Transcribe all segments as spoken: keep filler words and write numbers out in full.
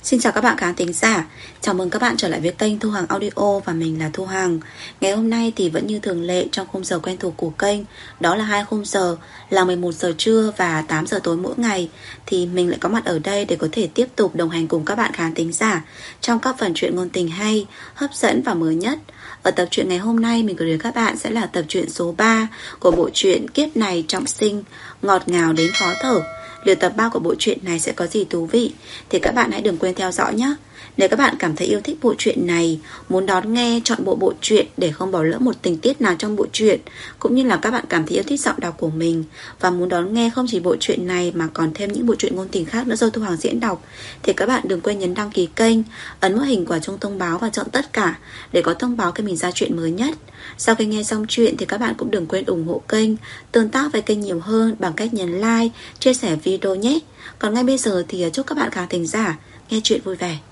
Xin chào các bạn khán thính giả. Chào mừng các bạn trở lại với kênh Thu Hằng Audio và mình là Thu Hằng. Ngày hôm nay thì vẫn như thường lệ trong khung giờ quen thuộc của kênh, đó là hai khung giờ là mười một giờ trưa và tám giờ tối mỗi ngày, thì mình lại có mặt ở đây để có thể tiếp tục đồng hành cùng các bạn khán thính giả trong các phần truyện ngôn tình hay, hấp dẫn và mới nhất. Ở tập truyện ngày hôm nay mình gửi đến các bạn sẽ là tập truyện số ba của bộ truyện Kiếp Này Trọng Sinh, ngọt ngào đến khó thở. Liệu tập ba của bộ truyện này sẽ có gì thú vị thì các bạn hãy đừng quên theo dõi nhé. Nếu các bạn cảm thấy yêu thích bộ truyện này, muốn đón nghe trọn bộ bộ truyện để không bỏ lỡ một tình tiết nào trong bộ truyện, cũng như là các bạn cảm thấy yêu thích giọng đọc của mình và muốn đón nghe không chỉ bộ truyện này mà còn thêm những bộ truyện ngôn tình khác nữa do Thu Hằng diễn đọc, thì các bạn đừng quên nhấn đăng ký kênh, ấn vào hình quả chuông thông báo và chọn tất cả để có thông báo khi mình ra truyện mới nhất. Sau khi nghe xong truyện thì các bạn cũng đừng quên ủng hộ kênh, tương tác với kênh nhiều hơn bằng cách nhấn like, chia sẻ video nhé. Còn ngay bây giờ thì chúc các bạn khán thính giả nghe truyện vui vẻ.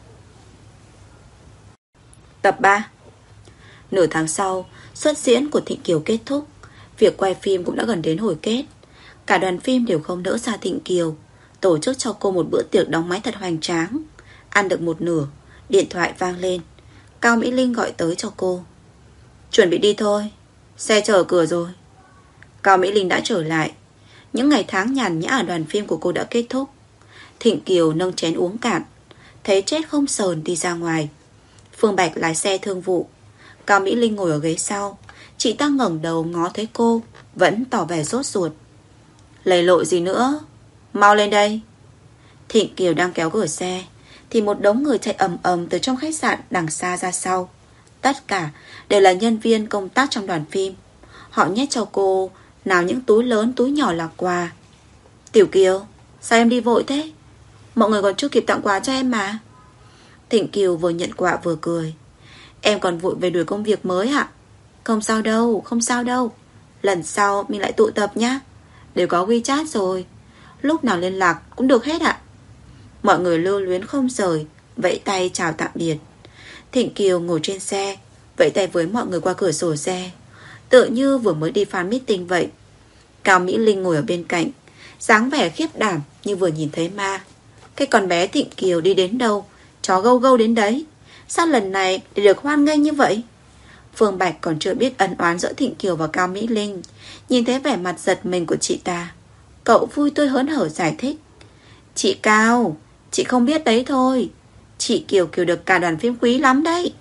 Tập ba. Nửa tháng sau, xuất diễn của Thịnh Kiều kết thúc. Việc quay phim cũng đã gần đến hồi kết. Cả đoàn phim đều không nỡ xa Thịnh Kiều, tổ chức cho cô một bữa tiệc đóng máy thật hoành tráng. Ăn được một nửa, điện thoại vang lên. Cao Mỹ Linh gọi tới cho cô. Chuẩn bị đi thôi, xe chờ ở cửa rồi. Cao Mỹ Linh đã trở lại. Những ngày tháng nhàn nhã ở đoàn phim của cô đã kết thúc. Thịnh Kiều nâng chén uống cạn, thấy chết không sờn đi ra ngoài. Phương Bạch lái xe thương vụ, Cao Mỹ Linh ngồi ở ghế sau. Chị ta ngẩng đầu ngó thấy cô, vẫn tỏ vẻ sốt ruột. Lầy lội gì nữa, mau lên đây. Thịnh Kiều đang kéo cửa xe thì một đống người chạy ầm ầm từ trong khách sạn đằng xa ra sau. Tất cả đều là nhân viên công tác trong đoàn phim. Họ nhét cho cô nào những túi lớn túi nhỏ là quà. Tiểu Kiều, sao em đi vội thế? Mọi người còn chưa kịp tặng quà cho em mà. Thịnh Kiều vừa nhận quà vừa cười. Em còn vội về đuổi công việc mới ạ. Không sao đâu, không sao đâu. Lần sau mình lại tụ tập nhá. Đều có WeChat rồi, lúc nào liên lạc cũng được hết ạ. Mọi người lưu luyến không rời, vẫy tay chào tạm biệt. Thịnh Kiều ngồi trên xe, vẫy tay với mọi người qua cửa sổ xe, tựa như vừa mới đi fan meeting vậy. Cao Mỹ Linh ngồi ở bên cạnh, dáng vẻ khiếp đảm như vừa nhìn thấy ma. Cái con bé Thịnh Kiều đi đến đâu, chó gâu gâu đến đấy. Sao lần này để được hoan nghênh như vậy? Phương Bạch còn chưa biết ân oán giữa Thịnh Kiều và Cao Mỹ Linh. Nhìn thấy vẻ mặt giật mình của chị ta, cậu vui tươi hớn hở giải thích. Chị Cao, chị không biết đấy thôi. Chị Kiều Kiều được cả đoàn phim quý lắm đấy.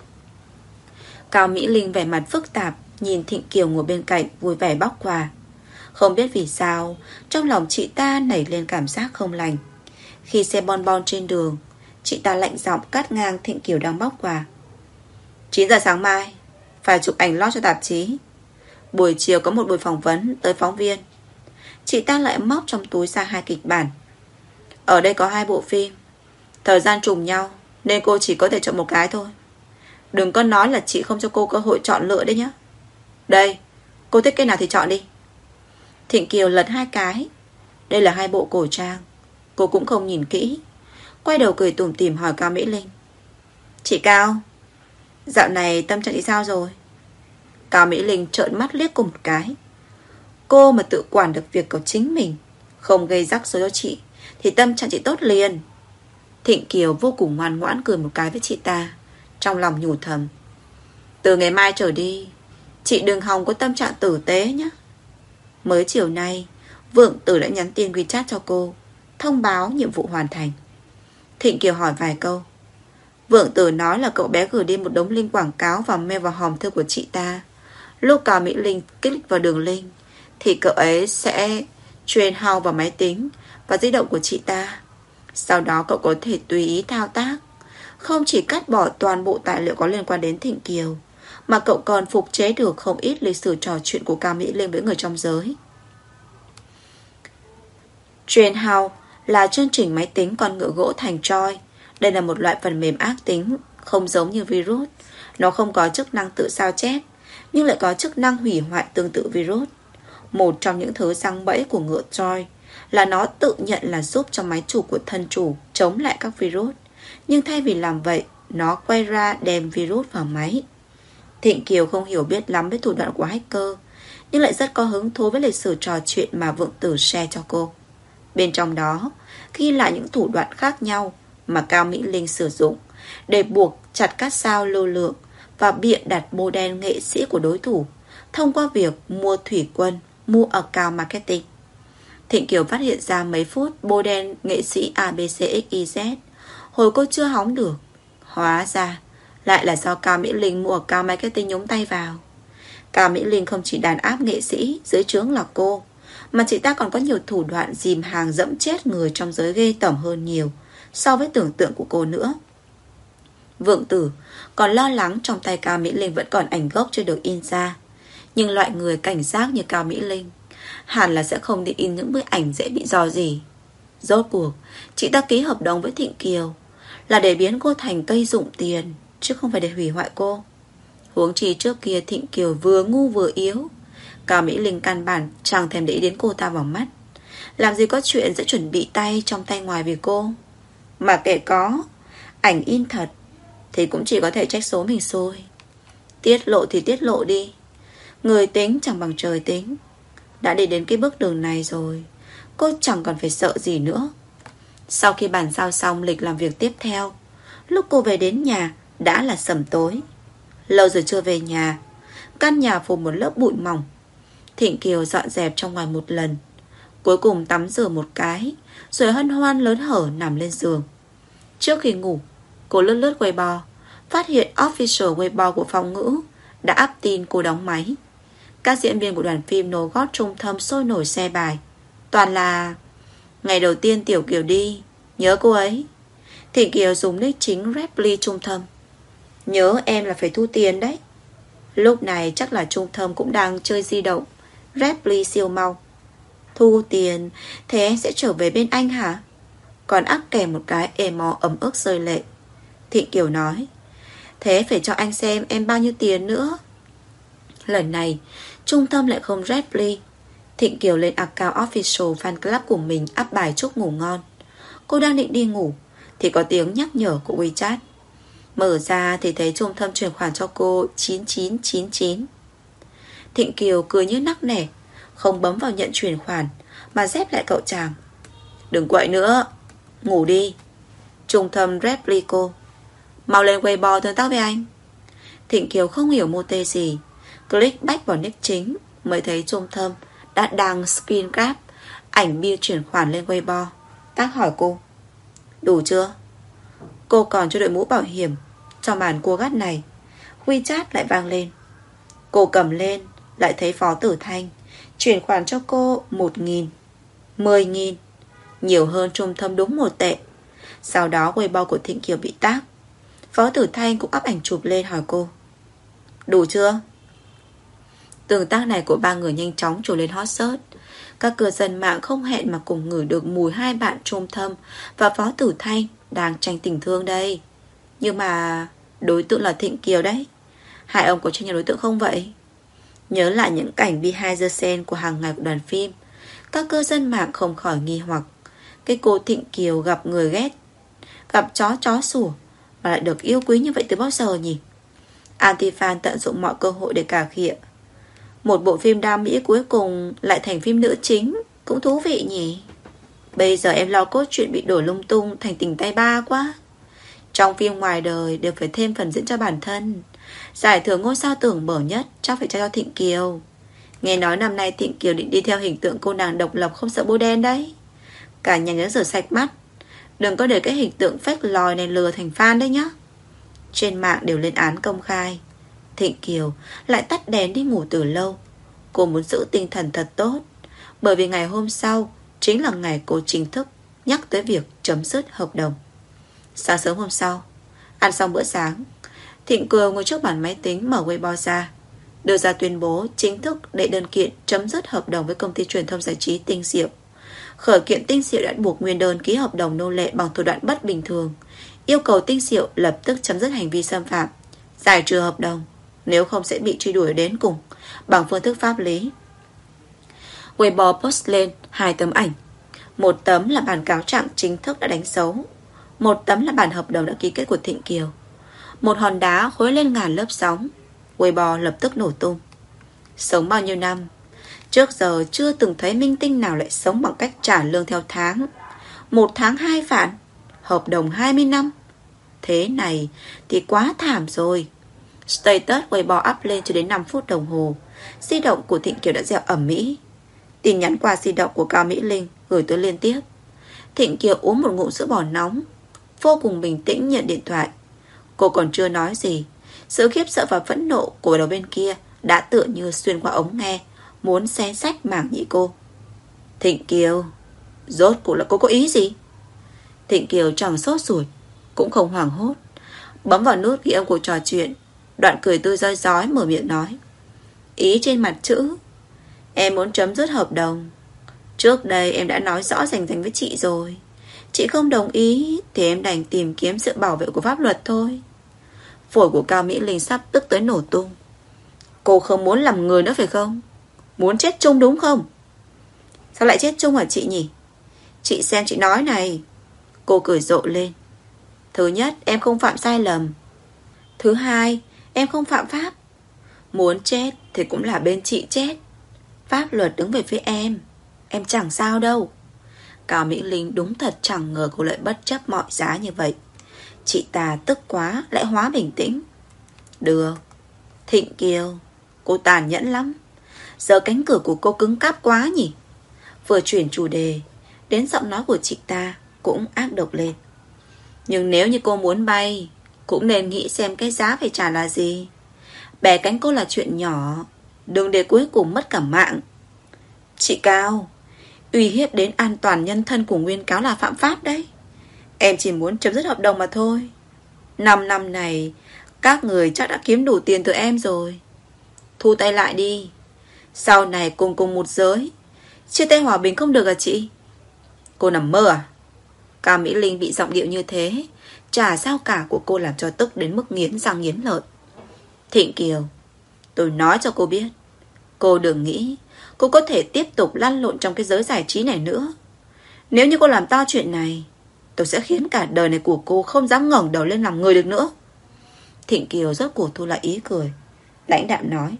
Cao Mỹ Linh vẻ mặt phức tạp nhìn Thịnh Kiều ngồi bên cạnh vui vẻ bóc quà. Không biết vì sao trong lòng chị ta nảy lên cảm giác không lành. Khi xe bon bon trên đường, chị ta lạnh giọng cắt ngang Thịnh Kiều đang bóc quà. Chín giờ sáng mai phải chụp ảnh lót cho tạp chí. Buổi chiều có một buổi phỏng vấn tới phóng viên. Chị ta lại móc trong túi ra hai kịch bản. Ở đây có hai bộ phim, thời gian trùng nhau nên cô chỉ có thể chọn một cái thôi. Đừng có nói là chị không cho cô cơ hội chọn lựa đấy nhé. Đây, cô thích cái nào thì chọn đi. Thịnh Kiều lật hai cái. Đây là hai bộ cổ trang. Cô cũng không nhìn kỹ, quay đầu cười tủm tỉm hỏi Cao Mỹ Linh. Chị Cao, dạo này tâm trạng chị sao rồi? Cao Mỹ Linh trợn mắt liếc cô một cái. Cô mà tự quản được việc của chính mình, không gây rắc rối cho chị, thì tâm trạng chị tốt liền. Thịnh Kiều vô cùng ngoan ngoãn cười một cái với chị ta, trong lòng nhủ thầm. Từ ngày mai trở đi, chị đừng hòng có tâm trạng tử tế nhé. Mới chiều nay, Vượng Tử đã nhắn tin WeChat cho cô, thông báo nhiệm vụ hoàn thành. Thịnh Kiều hỏi vài câu. Vượng Tử nói là cậu bé gửi đi một đống link quảng cáo và mail vào hòm thư của chị ta. Lúc Cao Mỹ Linh click vào đường link thì cậu ấy sẽ truyền hao vào máy tính và di động của chị ta. Sau đó cậu có thể tùy ý thao tác, không chỉ cắt bỏ toàn bộ tài liệu có liên quan đến Thịnh Kiều, mà cậu còn phục chế được không ít lịch sử trò chuyện của Cao Mỹ Linh với người trong giới. Truyền hao là chương trình máy tính con ngựa gỗ thành Troy. Đây là một loại phần mềm ác tính, không giống như virus. Nó không có chức năng tự sao chép, nhưng lại có chức năng hủy hoại tương tự virus. Một trong những thứ giăng bẫy của ngựa Troy là nó tự nhận là giúp cho máy chủ của thân chủ chống lại các virus. Nhưng thay vì làm vậy, nó quay ra đem virus vào máy. Thịnh Kiều không hiểu biết lắm với thủ đoạn của hacker, nhưng lại rất có hứng thú với lịch sử trò chuyện mà Vượng Tử share cho cô. Bên trong đó ghi lại những thủ đoạn khác nhau mà Cao Mỹ Linh sử dụng để buộc chặt các sao lưu lượng và bịa đặt mô đen nghệ sĩ của đối thủ thông qua việc mua thủy quân, mua account marketing. Thịnh Kiều phát hiện ra mấy phút bô đen nghệ sĩ a bê xê ích y dét hồi cô chưa hóng được. Hóa ra lại là do Cao Mỹ Linh mua account marketing nhúng tay vào. Cao Mỹ Linh không chỉ đàn áp nghệ sĩ dưới trướng là cô, mà chị ta còn có nhiều thủ đoạn dìm hàng dẫm chết người trong giới ghê tởm hơn nhiều so với tưởng tượng của cô nữa. Vượng Tử còn lo lắng trong tay Cao Mỹ Linh vẫn còn ảnh gốc chưa được in ra. Nhưng loại người cảnh giác như Cao Mỹ Linh hẳn là sẽ không đi in những bức ảnh dễ bị dò dỉ. Rốt cuộc chị ta ký hợp đồng với Thịnh Kiều là để biến cô thành cây dụng tiền, chứ không phải để hủy hoại cô. Huống chi trước kia Thịnh Kiều vừa ngu vừa yếu, Cao Mỹ Linh căn bản chẳng thèm để ý đến cô ta vào mắt. Làm gì có chuyện sẽ chuẩn bị tay trong tay ngoài vì cô. Mà kể có ảnh in thật thì cũng chỉ có thể trách số mình xui. Tiết lộ thì tiết lộ đi, người tính chẳng bằng trời tính. Đã đi đến cái bước đường này rồi, cô chẳng còn phải sợ gì nữa. Sau khi bàn giao xong lịch làm việc tiếp theo, lúc cô về đến nhà đã là sẩm tối. Lâu rồi chưa về nhà, căn nhà phủ một lớp bụi mỏng. Thịnh Kiều dọn dẹp trong ngoài một lần, cuối cùng tắm rửa một cái, rồi hân hoan lớn hở nằm lên giường. Trước khi ngủ, cô lướt lướt Weibo, phát hiện official Weibo của Phong Ngữ đã up tin cô đóng máy. Các diễn viên của đoàn phim nối gót trung thâm sôi nổi xe bài, toàn là ngày đầu tiên Tiểu Kiều đi, nhớ cô ấy. Thịnh Kiều dùng nick chính Reply trung thâm. Nhớ em là phải thu tiền đấy. Lúc này chắc là trung thâm cũng đang chơi di động. Reply siêu mau. Thu tiền, thế em sẽ trở về bên anh hả? Còn ắc kèm một cái emo ấm ức rơi lệ. Thịnh Kiều nói, thế phải cho anh xem em bao nhiêu tiền nữa. Lần này trung tâm lại không reply. Thịnh Kiều lên account official fan club của mình up bài chúc ngủ ngon. Cô đang định đi ngủ thì có tiếng nhắc nhở của WeChat. Mở ra thì thấy trung tâm chuyển khoản cho cô chín chín chín chín. Thịnh Kiều cười như nắc nẻ, không bấm vào nhận chuyển khoản mà dép lại cậu chàng. Đừng quậy nữa, ngủ đi. Trung tâm reply cô, mau lên Weibo tương tác với anh. Thịnh Kiều không hiểu mô tê gì, click back vào nick chính mới thấy trung tâm đã đăng screen grab ảnh bill chuyển khoản lên Weibo. Tác hỏi cô, đủ chưa? Cô còn chưa đội mũ bảo hiểm cho màn cua gắt này. WeChat lại vang lên. Cô cầm lên, lại thấy Phó Tử Thanh chuyển khoản cho cô một nghìn, mười nghìn, nhiều hơn trung tâm đúng một tệ. Sau đó Weibo của Thịnh Kiều bị tag. Phó Tử Thanh cũng up ảnh chụp lên hỏi cô, đủ chưa? Tương tác này của ba người nhanh chóng trồi lên hot search. Các cư dân mạng không hẹn mà cùng ngửi được mùi hai bạn Trung Thâm và Phó Tử Thanh đang tranh tình thương đây. Nhưng mà đối tượng là Thịnh Kiều đấy. Hai ông có tranh nhau đối tượng không vậy? Nhớ lại những cảnh behind the scene của hàng ngày của đoàn phim, các cư dân mạng không khỏi nghi hoặc. Cái cô Thịnh Kiều gặp người ghét, gặp chó chó sủa mà lại được yêu quý như vậy từ bao giờ nhỉ? Anti-fan tận dụng mọi cơ hội để cà khịa. Một bộ phim đam mỹ cuối cùng lại thành phim nữ chính, cũng thú vị nhỉ. Bây giờ em lo cốt truyện bị đổi lung tung thành tình tay ba quá. Trong phim ngoài đời đều phải thêm phần diễn cho bản thân. Giải thưởng ngôi sao tưởng mở nhất chắc phải trao cho Thịnh Kiều. Nghe nói năm nay Thịnh Kiều định đi theo hình tượng cô nàng độc lập không sợ bôi đen đấy. Cả nhà nhớ rửa sạch mắt, đừng có để cái hình tượng fake lòi này lừa thành fan đấy nhá. Trên mạng đều lên án công khai. Thịnh Kiều lại tắt đèn đi ngủ từ lâu. Cô muốn giữ tinh thần thật tốt, bởi vì ngày hôm sau chính là ngày cô chính thức nhắc tới việc chấm dứt hợp đồng. Sáng sớm hôm sau, ăn xong bữa sáng, Thịnh Kiều ngồi trước bàn máy tính mở Weibo ra, đưa ra tuyên bố chính thức đệ đơn kiện chấm dứt hợp đồng với công ty truyền thông giải trí Tinh Diệu. Khởi kiện Tinh Diệu đã buộc nguyên đơn ký hợp đồng nô lệ bằng thủ đoạn bất bình thường, yêu cầu Tinh Diệu lập tức chấm dứt hành vi xâm phạm, giải trừ hợp đồng, nếu không sẽ bị truy đuổi đến cùng bằng phương thức pháp lý. Weibo post lên hai tấm ảnh. Một tấm là bản cáo trạng chính thức đã đánh dấu, một tấm là bản hợp đồng đã ký kết của Thịnh Kiều. Một hòn đá khối lên ngàn lớp sóng. Weibo lập tức nổ tung. Sống bao nhiêu năm, trước giờ chưa từng thấy minh tinh nào lại sống bằng cách trả lương theo tháng. Một tháng hai phản. Hợp đồng hai mươi năm. Thế này thì quá thảm rồi. Status Weibo up lên cho đến năm phút đồng hồ. Di động của Thịnh Kiều đã reo ầm ĩ. Tin nhắn qua di động của Cao Mỹ Linh gửi tới liên tiếp. Thịnh Kiều uống một ngụm sữa bò nóng, vô cùng bình tĩnh nhận điện thoại. Cô còn chưa nói gì, sự khiếp sợ và phẫn nộ của đầu bên kia đã tựa như xuyên qua ống nghe, muốn xé rách màng nhĩ cô. Thịnh Kiều, rốt cuộc là cô có ý gì? Thịnh Kiều chẳng sốt ruột, cũng không hoảng hốt, bấm vào nút ghi âm cuộc trò chuyện. Đoạn cười tươi rói rói mở miệng nói. Ý trên mặt chữ, em muốn chấm dứt hợp đồng. Trước đây em đã nói rõ rành rành với chị rồi. Chị không đồng ý thì em đành tìm kiếm sự bảo vệ của pháp luật thôi. Phổi của Cao Mỹ Linh sắp tức tới nổ tung. Cô không muốn làm người nữa phải không? Muốn chết chung đúng không? Sao lại chết chung hả chị nhỉ? Chị xem chị nói này. Cô cười rộ lên. Thứ nhất, em không phạm sai lầm. Thứ hai, em không phạm pháp. Muốn chết thì cũng là bên chị chết. Pháp luật đứng về phía em. Em chẳng sao đâu. Cao Mỹ Linh đúng thật chẳng ngờ cô lại bất chấp mọi giá như vậy. Chị ta tức quá lại hóa bình tĩnh. Được. Thịnh Kiều, cô tàn nhẫn lắm. Giờ cánh cửa của cô cứng cáp quá nhỉ? Vừa chuyển chủ đề, đến giọng nói của chị ta cũng ác độc lên. Nhưng nếu như cô muốn bay, cũng nên nghĩ xem cái giá phải trả là gì. Bẻ cánh cô là chuyện nhỏ, đừng để cuối cùng mất cả mạng. Chị Cao, uy hiếp đến an toàn nhân thân của Nguyên Cáo là phạm pháp đấy. Em chỉ muốn chấm dứt hợp đồng mà thôi. Năm năm này các người chắc đã kiếm đủ tiền từ em rồi. Thu tay lại đi. Sau này cùng cùng một giới, chia tay hòa bình không được à chị? Cô nằm mơ à? Cao Mỹ Linh bị giọng điệu như thế, chả sao cả của cô làm cho tức đến mức nghiến răng nghiến lợi. Thịnh Kiều, tôi nói cho cô biết, cô đừng nghĩ cô có thể tiếp tục lăn lộn trong cái giới giải trí này nữa. Nếu như cô làm to chuyện này, tôi sẽ khiến cả đời này của cô không dám ngẩng đầu lên làm người được nữa. Thịnh Kiều rốt cuộc thu lại ý cười, lãnh đạm nói.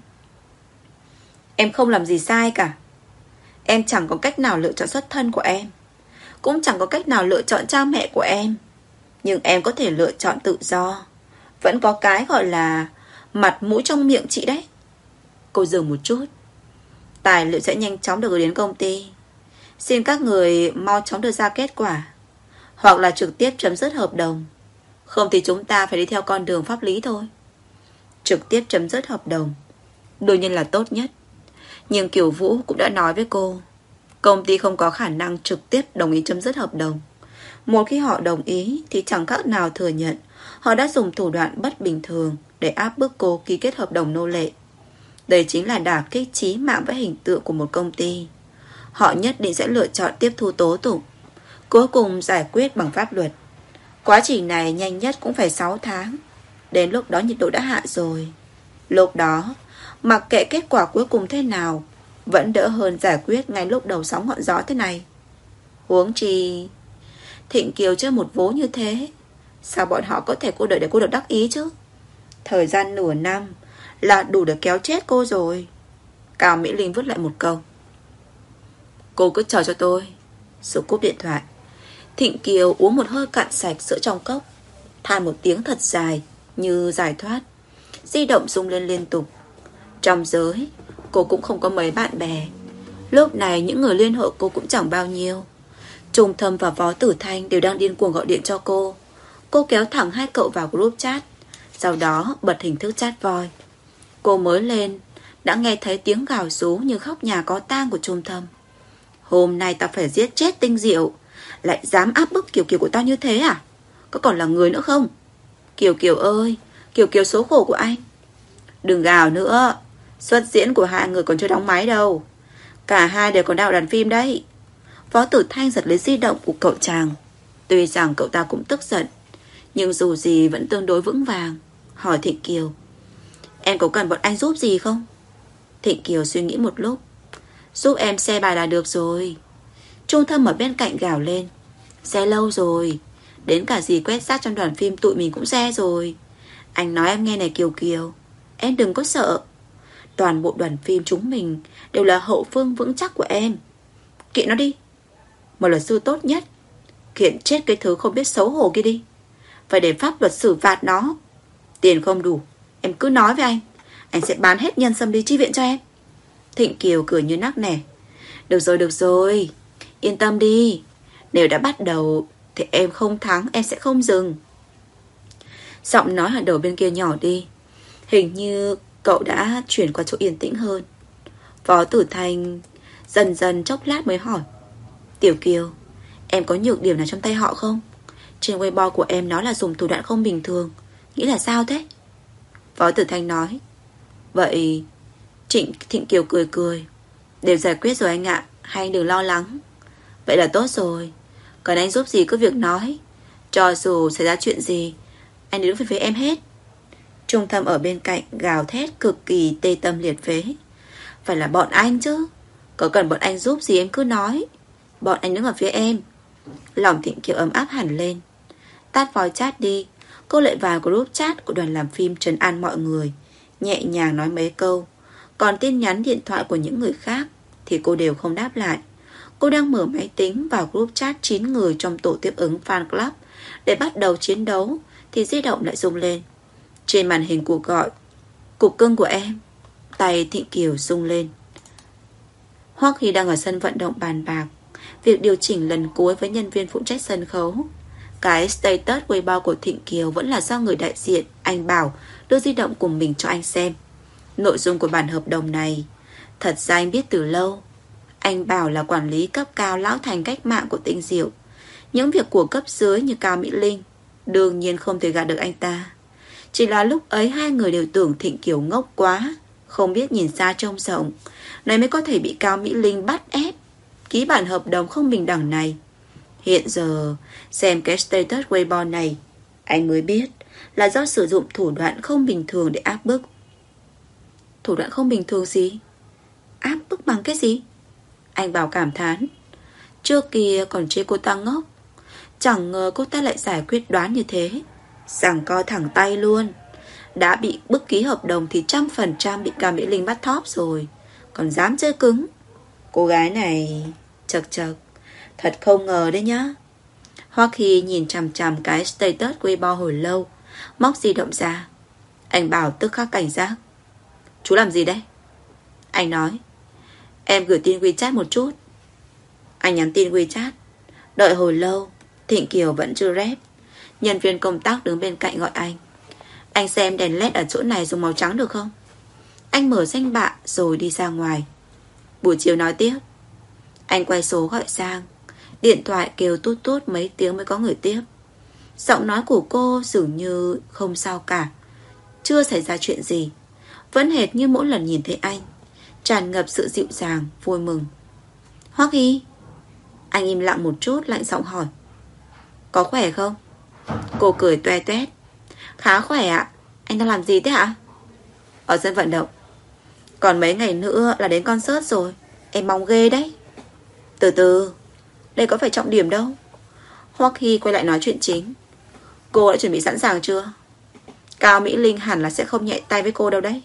Em không làm gì sai cả. Em chẳng có cách nào lựa chọn xuất thân của em, cũng chẳng có cách nào lựa chọn cha mẹ của em. Nhưng em có thể lựa chọn tự do. Vẫn có cái gọi là mặt mũi trong miệng chị đấy. Cô dừng một chút. Tài liệu sẽ nhanh chóng được gửi đến công ty. Xin các người mau chóng đưa ra kết quả, hoặc là trực tiếp chấm dứt hợp đồng. Không thì chúng ta phải đi theo con đường pháp lý thôi. Trực tiếp chấm dứt hợp đồng đương nhiên là tốt nhất. Nhưng Kiều Vũ cũng đã nói với cô, công ty không có khả năng trực tiếp đồng ý chấm dứt hợp đồng. Một khi họ đồng ý thì chẳng khác nào thừa nhận họ đã dùng thủ đoạn bất bình thường để áp bức cô ký kết hợp đồng nô lệ. Đây chính là đả kích chí mạng với hình tượng của một công ty. Họ nhất định sẽ lựa chọn tiếp thu tố tụng, cuối cùng giải quyết bằng pháp luật. Quá trình này nhanh nhất cũng phải sáu tháng. Đến lúc đó nhiệt độ đã hạ rồi. Lúc đó mặc kệ kết quả cuối cùng thế nào, vẫn đỡ hơn giải quyết ngay lúc đầu sóng ngọn gió thế này. Huống chi Thịnh Kiều chơi một vố như thế, sao bọn họ có thể cô đợi để cô được đắc ý chứ? Thời gian nửa năm là đủ để kéo chết cô rồi. Cao Mỹ Linh vứt lại một câu. Cô cứ chờ cho tôi. Rồi cúp điện thoại. Thịnh Kiều uống một hơi cạn sạch sữa trong cốc, than một tiếng thật dài như giải thoát. Di động rung lên liên tục. Trong giới cô cũng không có mấy bạn bè. Lúc này những người liên hệ cô cũng chẳng bao nhiêu. Trung Thâm và Võ Tử Thanh đều đang điên cuồng gọi điện cho cô. Cô kéo thẳng hai cậu vào group chat, sau đó bật hình thức chat voice. Cô mới lên đã nghe thấy tiếng gào rú như khóc nhà có tang của Trung Thâm. Hôm nay tao phải giết chết Tinh Diệu. Lại dám áp bức Kiều Kiều của tao như thế à? Có còn là người nữa không? Kiều Kiều ơi, Kiều Kiều số khổ của anh. Đừng gào nữa, xuất diễn của hai người còn chưa đóng máy đâu. Cả hai đều còn đạo đoàn phim đấy. Võ Tử Thanh giật lấy di động của cậu chàng. Tuy rằng cậu ta cũng tức giận, nhưng dù gì vẫn tương đối vững vàng. Hỏi Thịnh Kiều, em có cần bọn anh giúp gì không? Thịnh Kiều suy nghĩ một lúc. Giúp em xe bài là được rồi. Trung Thâm ở bên cạnh gào lên. Xe lâu rồi, đến cả gì quét rác trong đoàn phim tụi mình cũng xe rồi. Anh nói em nghe này Kiều Kiều, em đừng có sợ. Toàn bộ đoàn phim chúng mình đều là hậu phương vững chắc của em. Kệ nó đi. Một luật sư tốt nhất, Kiện chết cái thứ không biết xấu hổ kia đi. Phải để pháp luật xử phạt nó. Tiền không đủ, em cứ nói với anh, anh sẽ bán hết nhân sâm đi chi viện cho em. Thịnh Kiều cười như nắc nẻ. Được rồi, được rồi, yên tâm đi. Nếu đã bắt đầu thì em không thắng, em sẽ không dừng. Giọng nói ở đầu bên kia nhỏ đi. Hình như cậu đã chuyển qua chỗ yên tĩnh hơn. Phó Tử Thanh dần dần chốc lát mới hỏi. Tiểu Kiều, em có nhược điểm nào trong tay họ không? Trên Weibo của em nói là dùng thủ đoạn không bình thường. Nghĩ là sao thế? Phó Tử Thanh nói. Vậy Trịnh Thịnh Kiều cười cười. Đều giải quyết rồi anh ạ, hai anh đừng lo lắng. Vậy là tốt rồi. Cần anh giúp gì cứ việc nói. Cho dù xảy ra chuyện gì, anh đứng về phía em hết. Trung Thâm ở bên cạnh gào thét cực kỳ tê tâm liệt phế. Phải là bọn anh chứ. Có cần bọn anh giúp gì em cứ nói. Bọn anh đứng ở phía em. Lòng Thịnh Kiều ấm áp hẳn lên. Tắt voice chat đi. Cô lại vào group chat của đoàn làm phim trấn an mọi người, nhẹ nhàng nói mấy câu. Còn tin nhắn điện thoại của những người khác thì cô đều không đáp lại. Cô đang mở máy tính vào group chat chín người trong tổ tiếp ứng fan club để bắt đầu chiến đấu thì di động lại rung lên. Trên màn hình cuộc gọi. Cục cưng của em. Tay Thịnh Kiều rung lên. Hoắc Hy đang ở sân vận động bàn bạc việc điều chỉnh lần cuối với nhân viên phụ trách sân khấu. Cái status Weibo của Thịnh Kiều vẫn là do người đại diện anh Bảo đưa di động của mình cho anh xem. Nội dung của bản hợp đồng này thật ra anh biết từ lâu. Anh Bảo là quản lý cấp cao lão thành cách mạng của Tinh Diệu. Những việc của cấp dưới như Cao Mỹ Linh đương nhiên không thể gạt được anh ta. Chỉ là lúc ấy hai người đều tưởng Thịnh Kiều ngốc quá, không biết nhìn xa trông rộng, này mới có thể bị Cao Mỹ Linh bắt ép ký bản hợp đồng không bình đẳng này. Hiện giờ xem cái status Weibo này, anh mới biết là do sử dụng thủ đoạn không bình thường để áp bức. Thủ đoạn không bình thường gì? Áp bức bằng cái gì? Anh Bảo cảm thán. Trước kia còn chê cô ta ngốc, chẳng ngờ cô ta lại giải quyết đoán như thế. Giằng co thẳng tay luôn. Đã bị bức ký hợp đồng thì trăm phần trăm bị Cao Mỹ Linh bắt thóp rồi, còn dám chơi cứng. Cô gái này chật chật, thật không ngờ đấy nhá. Hoắc Hy nhìn chằm chằm cái status Weibo hồi lâu, móc di động ra. Anh Bảo tức khắc cảnh giác. Chú làm gì đấy? Anh nói. Em gửi tin WeChat một chút. Anh nhắn tin WeChat. Đợi hồi lâu, Thịnh Kiều vẫn chưa rep. Nhân viên công tác đứng bên cạnh gọi anh. Anh xem đèn led ở chỗ này dùng màu trắng được không? Anh mở danh bạ rồi đi ra ngoài. Buổi chiều nói tiếp. Anh quay số gọi sang. Điện thoại kêu tút tút mấy tiếng mới có người tiếp. Giọng nói của cô dường như không sao cả, chưa xảy ra chuyện gì, vẫn hệt như mỗi lần nhìn thấy anh, tràn ngập sự dịu dàng, vui mừng. Hoắc Hy. Anh im lặng một chút, lạnh giọng hỏi. Có khỏe không? Cô cười toe toét. Khá khỏe ạ. Anh đang làm gì thế ạ? Ở sân vận động. Còn mấy ngày nữa là đến concert rồi, em mong ghê đấy. Từ từ, đây có phải trọng điểm đâu. Hoắc Hy quay lại nói chuyện chính. Cô đã chuẩn bị sẵn sàng chưa? Cao Mỹ Linh hẳn là sẽ không nhẹ tay với cô đâu đấy.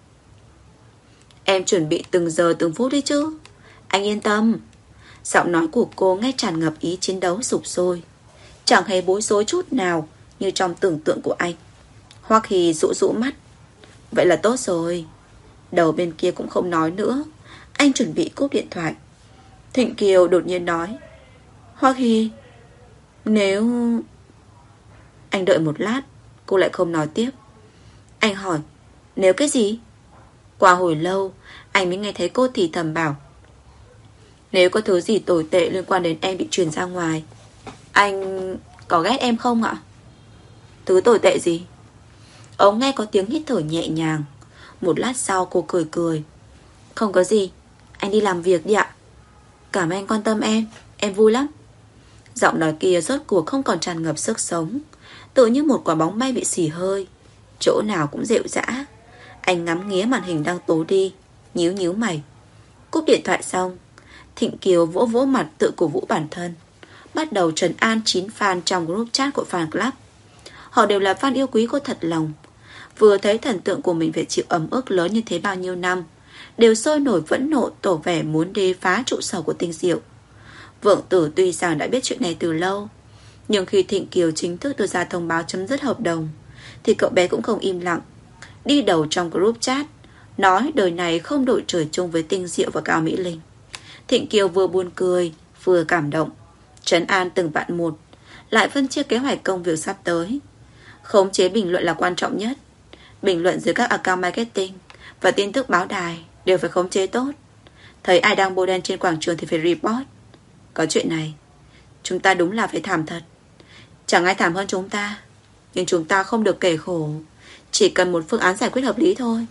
Em chuẩn bị từng giờ từng phút đấy chứ. Anh yên tâm. Giọng nói của cô nghe tràn ngập ý chiến đấu sục sôi, chẳng hề bối rối chút nào như trong tưởng tượng của anh. Hoắc Hy rũ rũ mắt. Vậy là tốt rồi. Đầu bên kia cũng không nói nữa. Anh chuẩn bị cúp điện thoại. Thịnh Kiều đột nhiên nói. Hoắc Hy, nếu... Anh đợi một lát, cô lại không nói tiếp. Anh hỏi. Nếu cái gì? Qua hồi lâu, anh mới nghe thấy cô thì thầm bảo. Nếu có thứ gì tồi tệ liên quan đến em bị truyền ra ngoài, anh có ghét em không ạ? Thứ tồi tệ gì? Ông nghe có tiếng hít thở nhẹ nhàng. Một lát sau cô cười cười. Không có gì, anh đi làm việc đi ạ. Cảm ơn anh quan tâm em, em vui lắm. Giọng nói kia rốt cuộc không còn tràn ngập sức sống, tự như một quả bóng bay bị xì hơi, chỗ nào cũng rệu rã. Anh ngắm nghía màn hình đang tối đi, nhíu nhíu mày. Cúp điện thoại xong, Thịnh Kiều vỗ vỗ mặt tự cổ vũ bản thân, bắt đầu trấn an chín fan trong group chat của fan club. Họ đều là fan yêu quý cô thật lòng. Vừa thấy thần tượng của mình phải chịu ấm ức lớn như thế bao nhiêu năm, đều sôi nổi phẫn nộ tỏ vẻ muốn đi phá trụ sở của Tinh Diệu. Vượng Tử tuy rằng đã biết chuyện này từ lâu, nhưng khi Thịnh Kiều chính thức đưa ra thông báo chấm dứt hợp đồng thì cậu bé cũng không im lặng, đi đầu trong group chat nói đời này không đội trời chung với Tinh Diệu và Cao Mỹ Linh. Thịnh Kiều vừa buồn cười vừa cảm động, trấn an từng bạn một, lại phân chia kế hoạch công việc sắp tới. Khống chế bình luận là quan trọng nhất. Bình luận dưới các account marketing và tin tức báo đài đều phải khống chế tốt. Thấy ai đang bôi đen trên quảng trường thì phải report. Có chuyện này, chúng ta đúng là phải thảm thật. Chẳng ai thảm hơn chúng ta, nhưng chúng ta không được kể khổ. Chỉ cần một phương án giải quyết hợp lý thôi.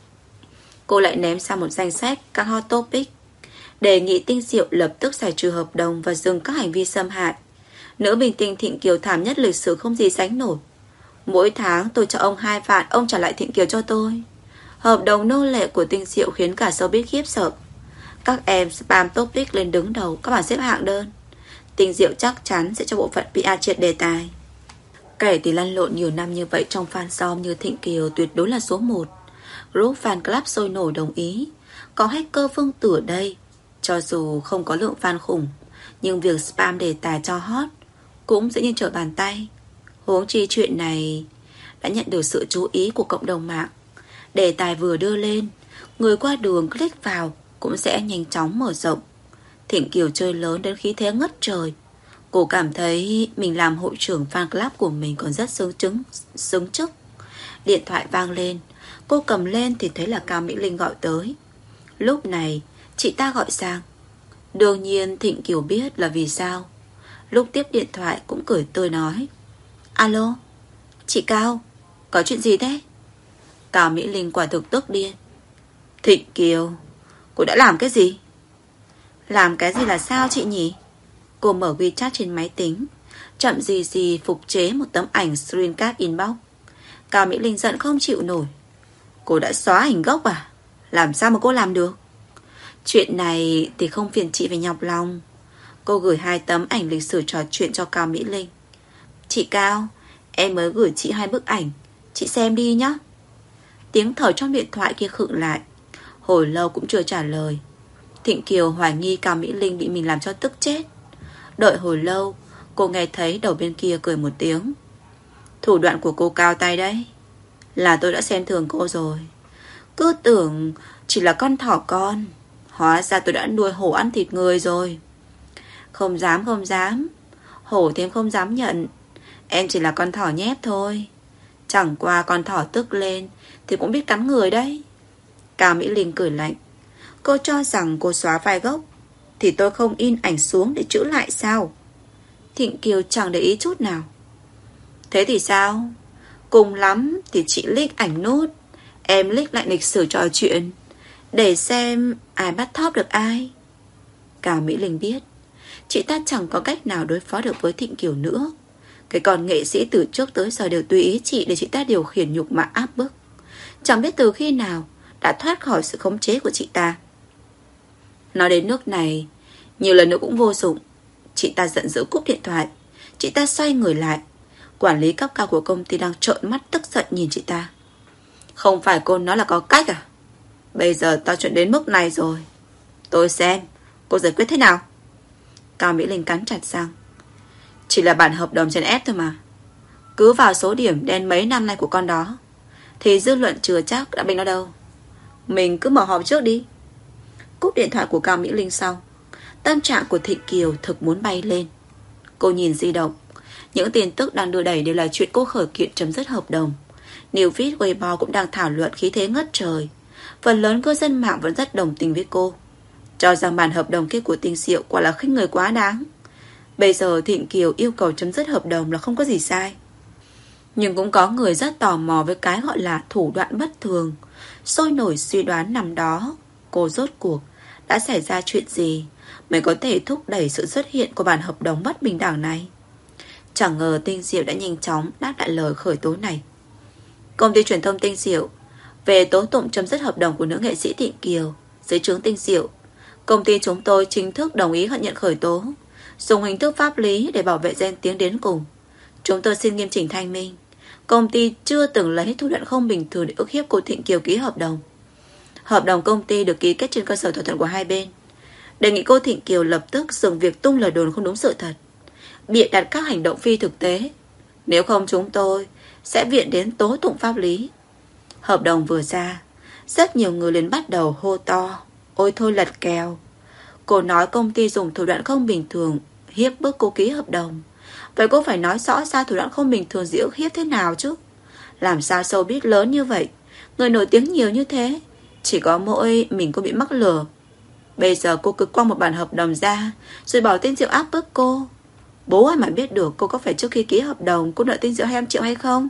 Cô lại ném sang một danh sách các hot topic, đề nghị Tinh Diệu lập tức giải trừ hợp đồng và dừng các hành vi xâm hại. Nữ bình tinh Thịnh Kiều thảm nhất lịch sử không gì sánh nổi. Mỗi tháng tôi cho ông hai vạn, ông trả lại Thịnh Kiều cho tôi. Hợp đồng nô lệ của Tinh Diệu khiến cả showbiz khiếp sợ. Các em spam topic lên đứng đầu các bảng xếp hạng đơn. Tinh Diệu chắc chắn sẽ cho bộ phận pê e triệt đề tài. Kể thì lăn lộn nhiều năm như vậy trong fan som như Thịnh Kiều tuyệt đối là số một. Group fan club sôi nổi đồng ý. Có hacker Vương Tử ở đây. Cho dù không có lượng fan khủng, nhưng việc spam đề tài cho hot cũng dễ như trở bàn tay. Huống chi chuyện này đã nhận được sự chú ý của cộng đồng mạng. Đề tài vừa đưa lên, người qua đường click vào cũng sẽ nhanh chóng mở rộng. Thịnh Kiều chơi lớn đến khí thế ngất trời. Cô cảm thấy mình làm hội trưởng fan club của mình còn rất xứng chứng, xứng chức. Điện thoại vang lên. Cô cầm lên thì thấy là Cao Mỹ Linh gọi tới. Lúc này chị ta gọi sang. Đương nhiên Thịnh Kiều biết là vì sao. Lúc tiếp điện thoại cũng cười tươi nói: Alo, chị Cao, có chuyện gì thế? Cao Mỹ Linh quả thực tức điên. Thịnh Kiều, cô đã làm cái gì? Làm cái gì là sao chị nhỉ? Cô mở WeChat trên máy tính, chậm gì gì phục chế một tấm ảnh screencast inbox. Cao Mỹ Linh giận không chịu nổi. Cô đã xóa hình gốc à? Làm sao mà cô làm được? Chuyện này thì không phiền chị phải nhọc lòng. Cô gửi hai tấm ảnh lịch sử trò chuyện cho Cao Mỹ Linh. Chị Cao, em mới gửi chị hai bức ảnh, chị xem đi nhé. Tiếng thở trong điện thoại kia khựng lại. Hồi lâu cũng chưa trả lời. Thịnh Kiều hoài nghi Cao Mỹ Linh bị mình làm cho tức chết. Đợi hồi lâu, cô nghe thấy đầu bên kia cười một tiếng. Thủ đoạn của cô cao tay đấy. Là tôi đã xem thường cô rồi. Cứ tưởng chỉ là con thỏ con, hóa ra tôi đã nuôi hổ ăn thịt người rồi. Không dám không dám. Hổ thêm không dám nhận. Em chỉ là con thỏ nhép thôi. Chẳng qua con thỏ tức lên thì cũng biết cắn người đấy. Cao Mỹ Linh cười lạnh. Cô cho rằng cô xóa file gốc thì tôi không in ảnh xuống để chữ lại sao? Thịnh Kiều chẳng để ý chút nào. Thế thì sao? Cùng lắm thì chị leak ảnh nút, em leak lại lịch sử trò chuyện, để xem ai bắt top được ai. Cao Mỹ Linh biết chị ta chẳng có cách nào đối phó được với Thịnh Kiều nữa. Cái con nghệ sĩ từ trước tới giờ đều tùy ý chị để chị ta điều khiển nhục mạ áp bức. Chẳng biết từ khi nào đã thoát khỏi sự khống chế của chị ta. Nói đến nước này, nhiều lần nữa cũng vô dụng. Chị ta giận dữ cúp điện thoại. Chị ta xoay người lại. Quản lý cấp cao của công ty đang trợn mắt tức giận nhìn chị ta. Không phải cô nói là có cách à? Bây giờ tao chuyện đến mức này rồi, tôi xem cô giải quyết thế nào. Cao Mỹ Linh cắn chặt răng. Chỉ là bản hợp đồng trên ép thôi mà. Cứ vào số điểm đen mấy năm nay của con đó thì dư luận chưa chắc đã bên nó đâu. Mình cứ mở họp trước đi. Cúp điện thoại của Cao Mỹ Linh xong, tâm trạng của Thịnh Kiều thực muốn bay lên. Cô nhìn di động. Những tin tức đang đưa đẩy đều là chuyện cô khởi kiện chấm dứt hợp đồng. New feed Weibo cũng đang thảo luận khí thế ngất trời. Phần lớn cư dân mạng vẫn rất đồng tình với cô, cho rằng bản hợp đồng kia của Tinh Diệu quả là khinh người quá đáng. Bây giờ Thịnh Kiều yêu cầu chấm dứt hợp đồng là không có gì sai. Nhưng cũng có người rất tò mò với cái gọi là thủ đoạn bất thường, sôi nổi suy đoán nằm đó cô rốt cuộc đã xảy ra chuyện gì mới có thể thúc đẩy sự xuất hiện của bản hợp đồng bất bình đẳng này. Chẳng ngờ Tinh Diệu đã nhanh chóng đáp lại lời khởi tố này. Công ty truyền thông Tinh Diệu về tố tụng chấm dứt hợp đồng của nữ nghệ sĩ Thịnh Kiều dưới trướng Tinh Diệu. Công ty chúng tôi chính thức đồng ý nhận khởi tố, dùng hình thức pháp lý để bảo vệ danh tiếng đến cùng. Chúng tôi xin nghiêm chỉnh thanh minh, công ty chưa từng lấy thủ đoạn không bình thường để ức hiếp cô Thịnh Kiều ký hợp đồng. Hợp đồng công ty được ký kết trên cơ sở thỏa thuận của hai bên. Đề nghị cô Thịnh Kiều lập tức dừng việc tung lời đồn không đúng sự thật, bịa đặt các hành động phi thực tế. Nếu không chúng tôi sẽ viện đến tố tụng pháp lý. Hợp đồng vừa ra, rất nhiều người liền bắt đầu hô to: ôi thôi lật kèo. Cô nói công ty dùng thủ đoạn không bình thường hiếp bức cô ký hợp đồng. Vậy cô phải nói rõ ra thủ đoạn không bình thường gì ức hiếp thế nào chứ. Làm sao showbiz lớn như vậy, người nổi tiếng nhiều như thế, chỉ có mỗi mình cô bị mắc lừa. Bây giờ cô cứ quăng một bản hợp đồng ra rồi bảo tên Diệu áp bức cô. Bố ai mà biết được cô có phải trước khi ký hợp đồng cô nợ tên Diệu hai mươi triệu hay không.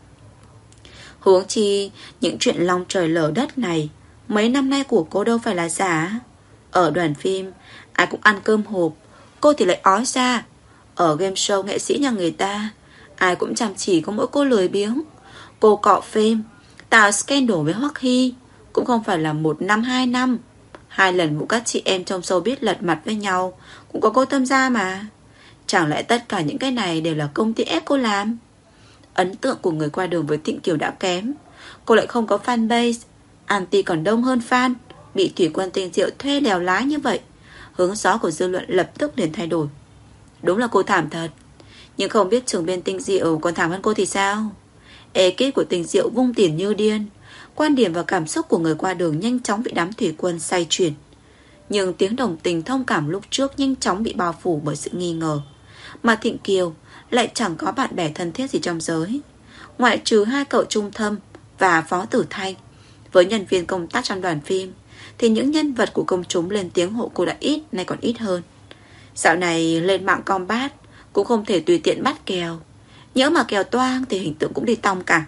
Huống chi những chuyện long trời lở đất này mấy năm nay của cô đâu phải là giả. Ở đoàn phim ai cũng ăn cơm hộp, cô thì lại ói ra. Ở game show nghệ sĩ nhà người ta ai cũng chăm chỉ, có mỗi cô lười biếng. Cô cọ phim tạo scandal với Hoắc Hy cũng không phải là một năm hai năm. Hai lần vụ các chị em trong showbiz lật mặt với nhau cũng có cô tham gia mà. Chẳng lẽ tất cả những cái này đều là công ty ép cô làm? Ấn tượng của người qua đường với Thịnh Kiều đã kém, cô lại không có fanbase, anti còn đông hơn fan. Bị thủy quân Tinh Diệu thuê lèo lái như vậy, hướng gió của dư luận lập tức liền thay đổi. Đúng là cô thảm thật, nhưng không biết trường bên Tinh Diệu còn thảm hơn cô thì sao. Ekip của Tinh Diệu vung tiền như điên, quan điểm và cảm xúc của người qua đường nhanh chóng bị đám thủy quân say chuyển. Nhưng tiếng đồng tình thông cảm lúc trước nhanh chóng bị bao phủ bởi sự nghi ngờ. Mà Thịnh Kiều lại chẳng có bạn bè thân thiết gì trong giới, ngoại trừ hai cậu Trung Thâm và Phó Tử Thanh. Với nhân viên công tác trong đoàn phim thì những nhân vật của công chúng lên tiếng hộ cô đã ít, nay còn ít hơn. Dạo này lên mạng combat cũng không thể tùy tiện bắt kèo, nhỡ mà kèo toang thì hình tượng cũng đi tong cả.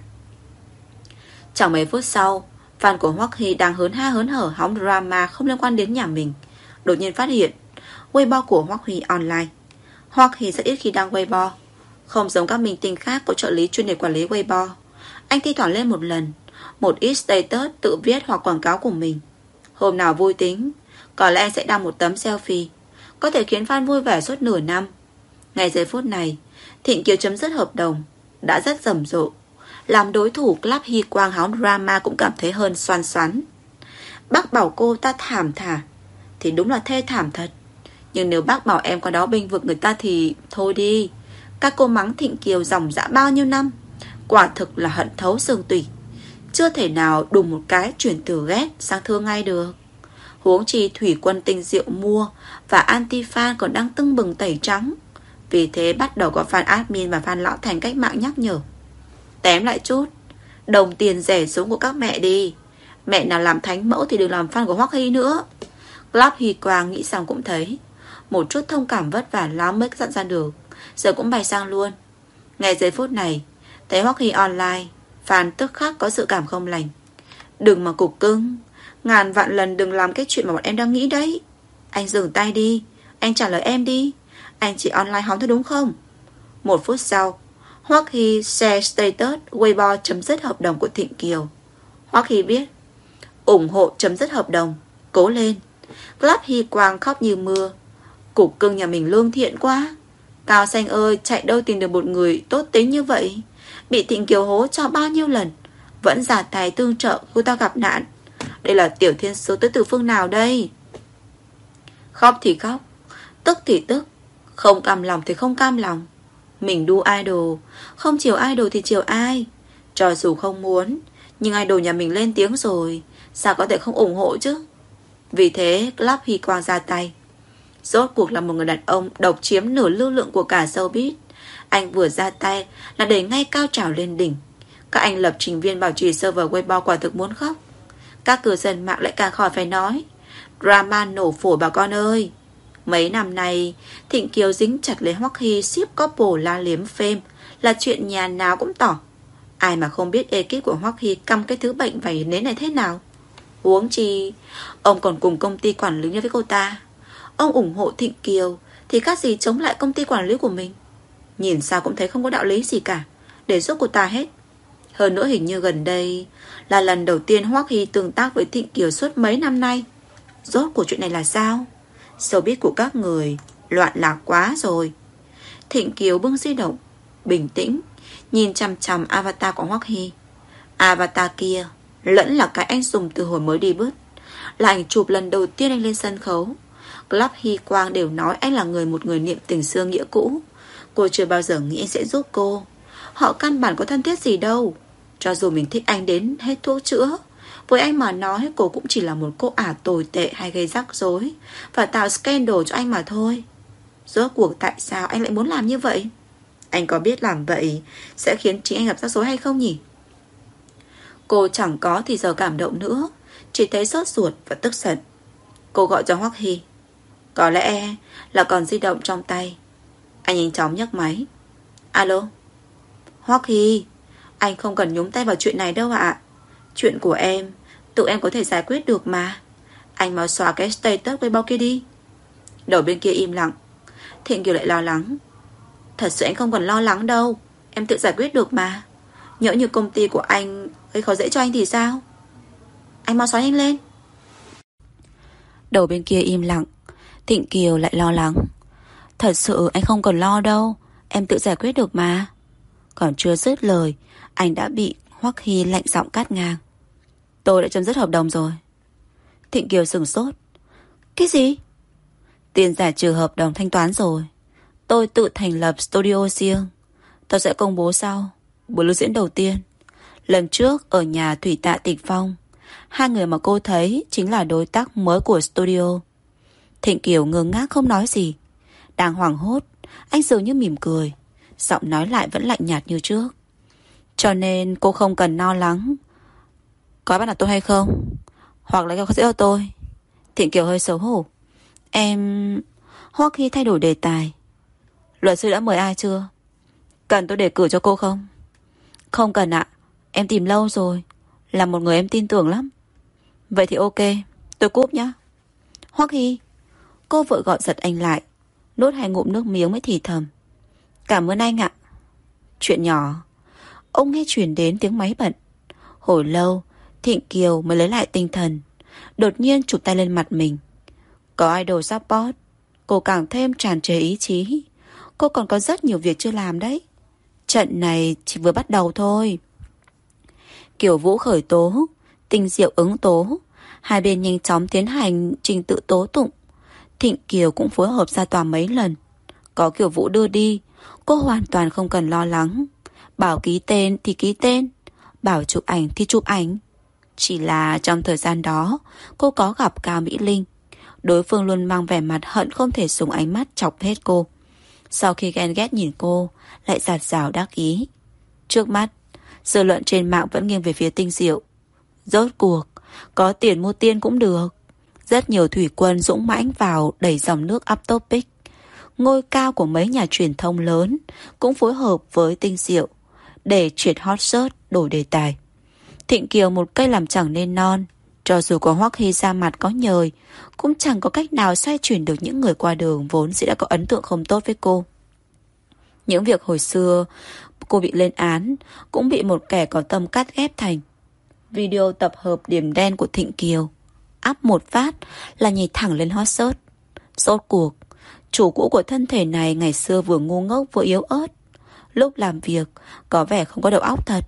Chẳng mấy phút sau, fan của Hoắc Hy đang hớn ha hớn hở hóng drama không liên quan đến nhà mình đột nhiên phát hiện Weibo của Hoắc Hy online. Hoắc Hy rất ít khi đăng Weibo, không giống các minh tinh khác có trợ lý chuyên để quản lý Weibo. Anh thi thoảng lên một lần, một ít status tự viết hoặc quảng cáo của mình. Hôm nào vui tính, có lẽ anh sẽ đăng một tấm selfie, có thể khiến fan vui vẻ suốt nửa năm. Ngay giây phút này, Thịnh Kiều chấm dứt hợp đồng đã rất rầm rộ, làm đối thủ Club Hy Quang hóng drama cũng cảm thấy hơn xoan xoắn. Bác bảo cô ta thảm thả thì đúng là thê thảm thật, nhưng nếu bác bảo em qua đó bênh vực người ta thì thôi đi. Các cô mắng Thịnh Kiều dòng dã bao nhiêu năm, quả thực là hận thấu xương tủy, chưa thể nào đùng một cái chuyển từ ghét sang thương ngay được. Huống chi thủy quân Tinh Diệu mua và anti-fan còn đang tưng bừng tẩy trắng. Vì thế bắt đầu có fan admin và fan lão thành cách mạng nhắc nhở: tém lại chút, đồng tiền rẻ xuống của các mẹ đi. Mẹ nào làm thánh mẫu thì đừng làm fan của Hoắc Hy nữa. Club Hy Quang nghĩ xong cũng thấy một chút thông cảm vất vả lắm mới dặn ra được, giờ cũng bày sang luôn. Ngay giây phút này thấy Hoắc Hy online, fan tức khắc có sự cảm không lành. Đừng mà cục cưng, ngàn vạn lần đừng làm cái chuyện mà bọn em đang nghĩ đấy. Anh dừng tay đi, anh trả lời em đi. Anh chỉ online hóng thôi đúng không? Một phút sau, Hoắc Hy share status Weibo chấm dứt hợp đồng của Thịnh Kiều. Hoắc Hy viết: ủng hộ chấm dứt hợp đồng, cố lên. Club Hy Quang khóc như mưa. Cục cưng nhà mình lương thiện quá. Cao Xanh ơi, chạy đâu tìm được một người tốt tính như vậy. Bị Thịnh Kiều hố cho bao nhiêu lần, vẫn giả tài tương trợ cô ta gặp nạn. Đây là tiểu thiên sứ tới từ phương nào đây? Khóc thì khóc, tức thì tức, không cam lòng thì không cam lòng. Mình đu idol, không chiều idol thì chiều ai? Cho dù không muốn, nhưng idol nhà mình lên tiếng rồi, sao có thể không ủng hộ chứ? Vì thế Club Hy Quang ra tay. Rốt cuộc là một người đàn ông độc chiếm nửa lưu lượng của cả showbiz. Anh vừa ra tay là đẩy ngay cao trào lên đỉnh. Các anh lập trình viên bảo trì server Weibo quả thực muốn khóc. Các cư dân mạng lại càng khỏi phải nói. Drama nổ phổi bà con ơi. Mấy năm nay Thịnh Kiều dính chặt lấy Hoắc Hy ship couple la liếm fame là chuyện nhà nào cũng tỏ. Ai mà không biết ekip của Hoắc Hy căm cái thứ bệnh vảy nến này thế nào. Huống chi ông còn cùng công ty quản lý với cô ta. Ông ủng hộ Thịnh Kiều thì khác gì chống lại công ty quản lý của mình. Nhìn sao cũng thấy không có đạo lý gì cả để giúp cô ta hết. Hơn nữa hình như gần đây là lần đầu tiên Hoắc Hy tương tác với Thịnh Kiều suốt mấy năm nay. Rốt cuộc chuyện này là sao? Showbiz của các người loạn lạc quá rồi. Thịnh Kiều bưng di động, bình tĩnh nhìn chằm chằm avatar của Hoắc Hy. Avatar kia lẫn là cái anh dùng từ hồi mới đi bứt, là ảnh chụp lần đầu tiên anh lên sân khấu, Club Hy Quang đều nói anh là người một người niệm tình xưa nghĩa cũ. Cô chưa bao giờ nghĩ anh sẽ giúp cô. Họ căn bản có thân thiết gì đâu. Cho dù mình thích anh đến hết thuốc chữa, với anh mà nói cô cũng chỉ là một cô ả tồi tệ hay gây rắc rối và tạo scandal cho anh mà thôi. Rốt cuộc tại sao anh lại muốn làm như vậy? Anh có biết làm vậy sẽ khiến chính anh gặp rắc rối hay không nhỉ? Cô chẳng có thì giờ cảm động nữa, chỉ thấy sốt ruột và tức giận. Cô gọi cho Hoắc Hy. Có lẽ là còn di động trong tay. Anh nhanh chóng nhấc máy. Alo. Hoắc Hy, anh không cần nhúng tay vào chuyện này đâu ạ. Chuyện của em tự em có thể giải quyết được mà. Anh mau xóa cái status Weibo kia đi. Đầu bên kia im lặng. Thịnh Kiều lại lo lắng. Thật sự anh không cần lo lắng đâu, em tự giải quyết được mà. Nhỡ như công ty của anh gây khó dễ cho anh thì sao? Anh mau xóa nhanh lên. Đầu bên kia im lặng. Thịnh Kiều lại lo lắng. Thật sự anh không cần lo đâu, em tự giải quyết được mà. Còn chưa dứt lời, anh đã bị Hoắc Hy lạnh giọng cắt ngang. Tôi đã chấm dứt hợp đồng rồi. Thịnh Kiều sửng sốt. Cái gì? Tiền giải trừ hợp đồng thanh toán rồi. Tôi tự thành lập studio riêng. Tôi sẽ công bố sau buổi lưu diễn đầu tiên. Lần trước ở nhà Thủy Tạ Tịch Phong, hai người mà cô thấy chính là đối tác mới của studio. Thịnh Kiều ngơ ngác không nói gì. Đang hoảng hốt, anh dường như mỉm cười, giọng nói lại vẫn lạnh nhạt như trước. Cho nên cô không cần lo lắng. Có bắt nạt tôi hay không? Hoặc là có dễ cho tôi? Thịnh Kiều hơi xấu hổ. Em... Hoắc Hy thay đổi đề tài. Luật sư đã mời ai chưa? Cần tôi đề cử cho cô không? Không cần ạ. Em tìm lâu rồi. Là một người em tin tưởng lắm. Vậy thì ok, tôi cúp nhá. Hoắc Hy. Cô vội gọi giật anh lại, nuốt hai ngụm nước miếng mới thì thầm. Cảm ơn anh ạ. Chuyện nhỏ. Ông nghe truyền đến tiếng máy bận. Hồi lâu Thịnh Kiều mới lấy lại tinh thần, đột nhiên chụp tay lên mặt mình. Có idol support, cô càng thêm tràn trề ý chí. Cô còn có rất nhiều việc chưa làm đấy. Trận này chỉ vừa bắt đầu thôi. Kiều Vũ khởi tố, Tinh Diệu ứng tố. Hai bên nhanh chóng tiến hành trình tự tố tụng. Thịnh Kiều cũng phối hợp ra tòa mấy lần. Có Kiều Vũ đưa đi, cô hoàn toàn không cần lo lắng. Bảo ký tên thì ký tên, bảo chụp ảnh thì chụp ảnh. Chỉ là trong thời gian đó, cô có gặp Cao Mỹ Linh. Đối phương luôn mang vẻ mặt hận không thể dùng ánh mắt chọc hết cô. Sau khi ghen ghét nhìn cô, lại giạt rào đắc ý. Trước mắt, dư luận trên mạng vẫn nghiêng về phía Tinh Diệu. Rốt cuộc, có tiền mua tiên cũng được. Rất nhiều thủy quân dũng mãnh vào đẩy dòng nước up topic. Ngôi cao của mấy nhà truyền thông lớn cũng phối hợp với Tinh Diệu để triệt hot search đổi đề tài. Thịnh Kiều một cây làm chẳng nên non. Cho dù có Hoắc Hy ra mặt có nhời, cũng chẳng có cách nào xoay chuyển được những người qua đường vốn sẽ đã có ấn tượng không tốt với cô. Những việc hồi xưa cô bị lên án cũng bị một kẻ có tâm cắt ghép thành. Video tập hợp điểm đen của Thịnh Kiều áp một phát là nhảy thẳng lên hot search. Rốt cuộc, chủ cũ của thân thể này ngày xưa vừa ngu ngốc vừa yếu ớt, lúc làm việc có vẻ không có đầu óc thật.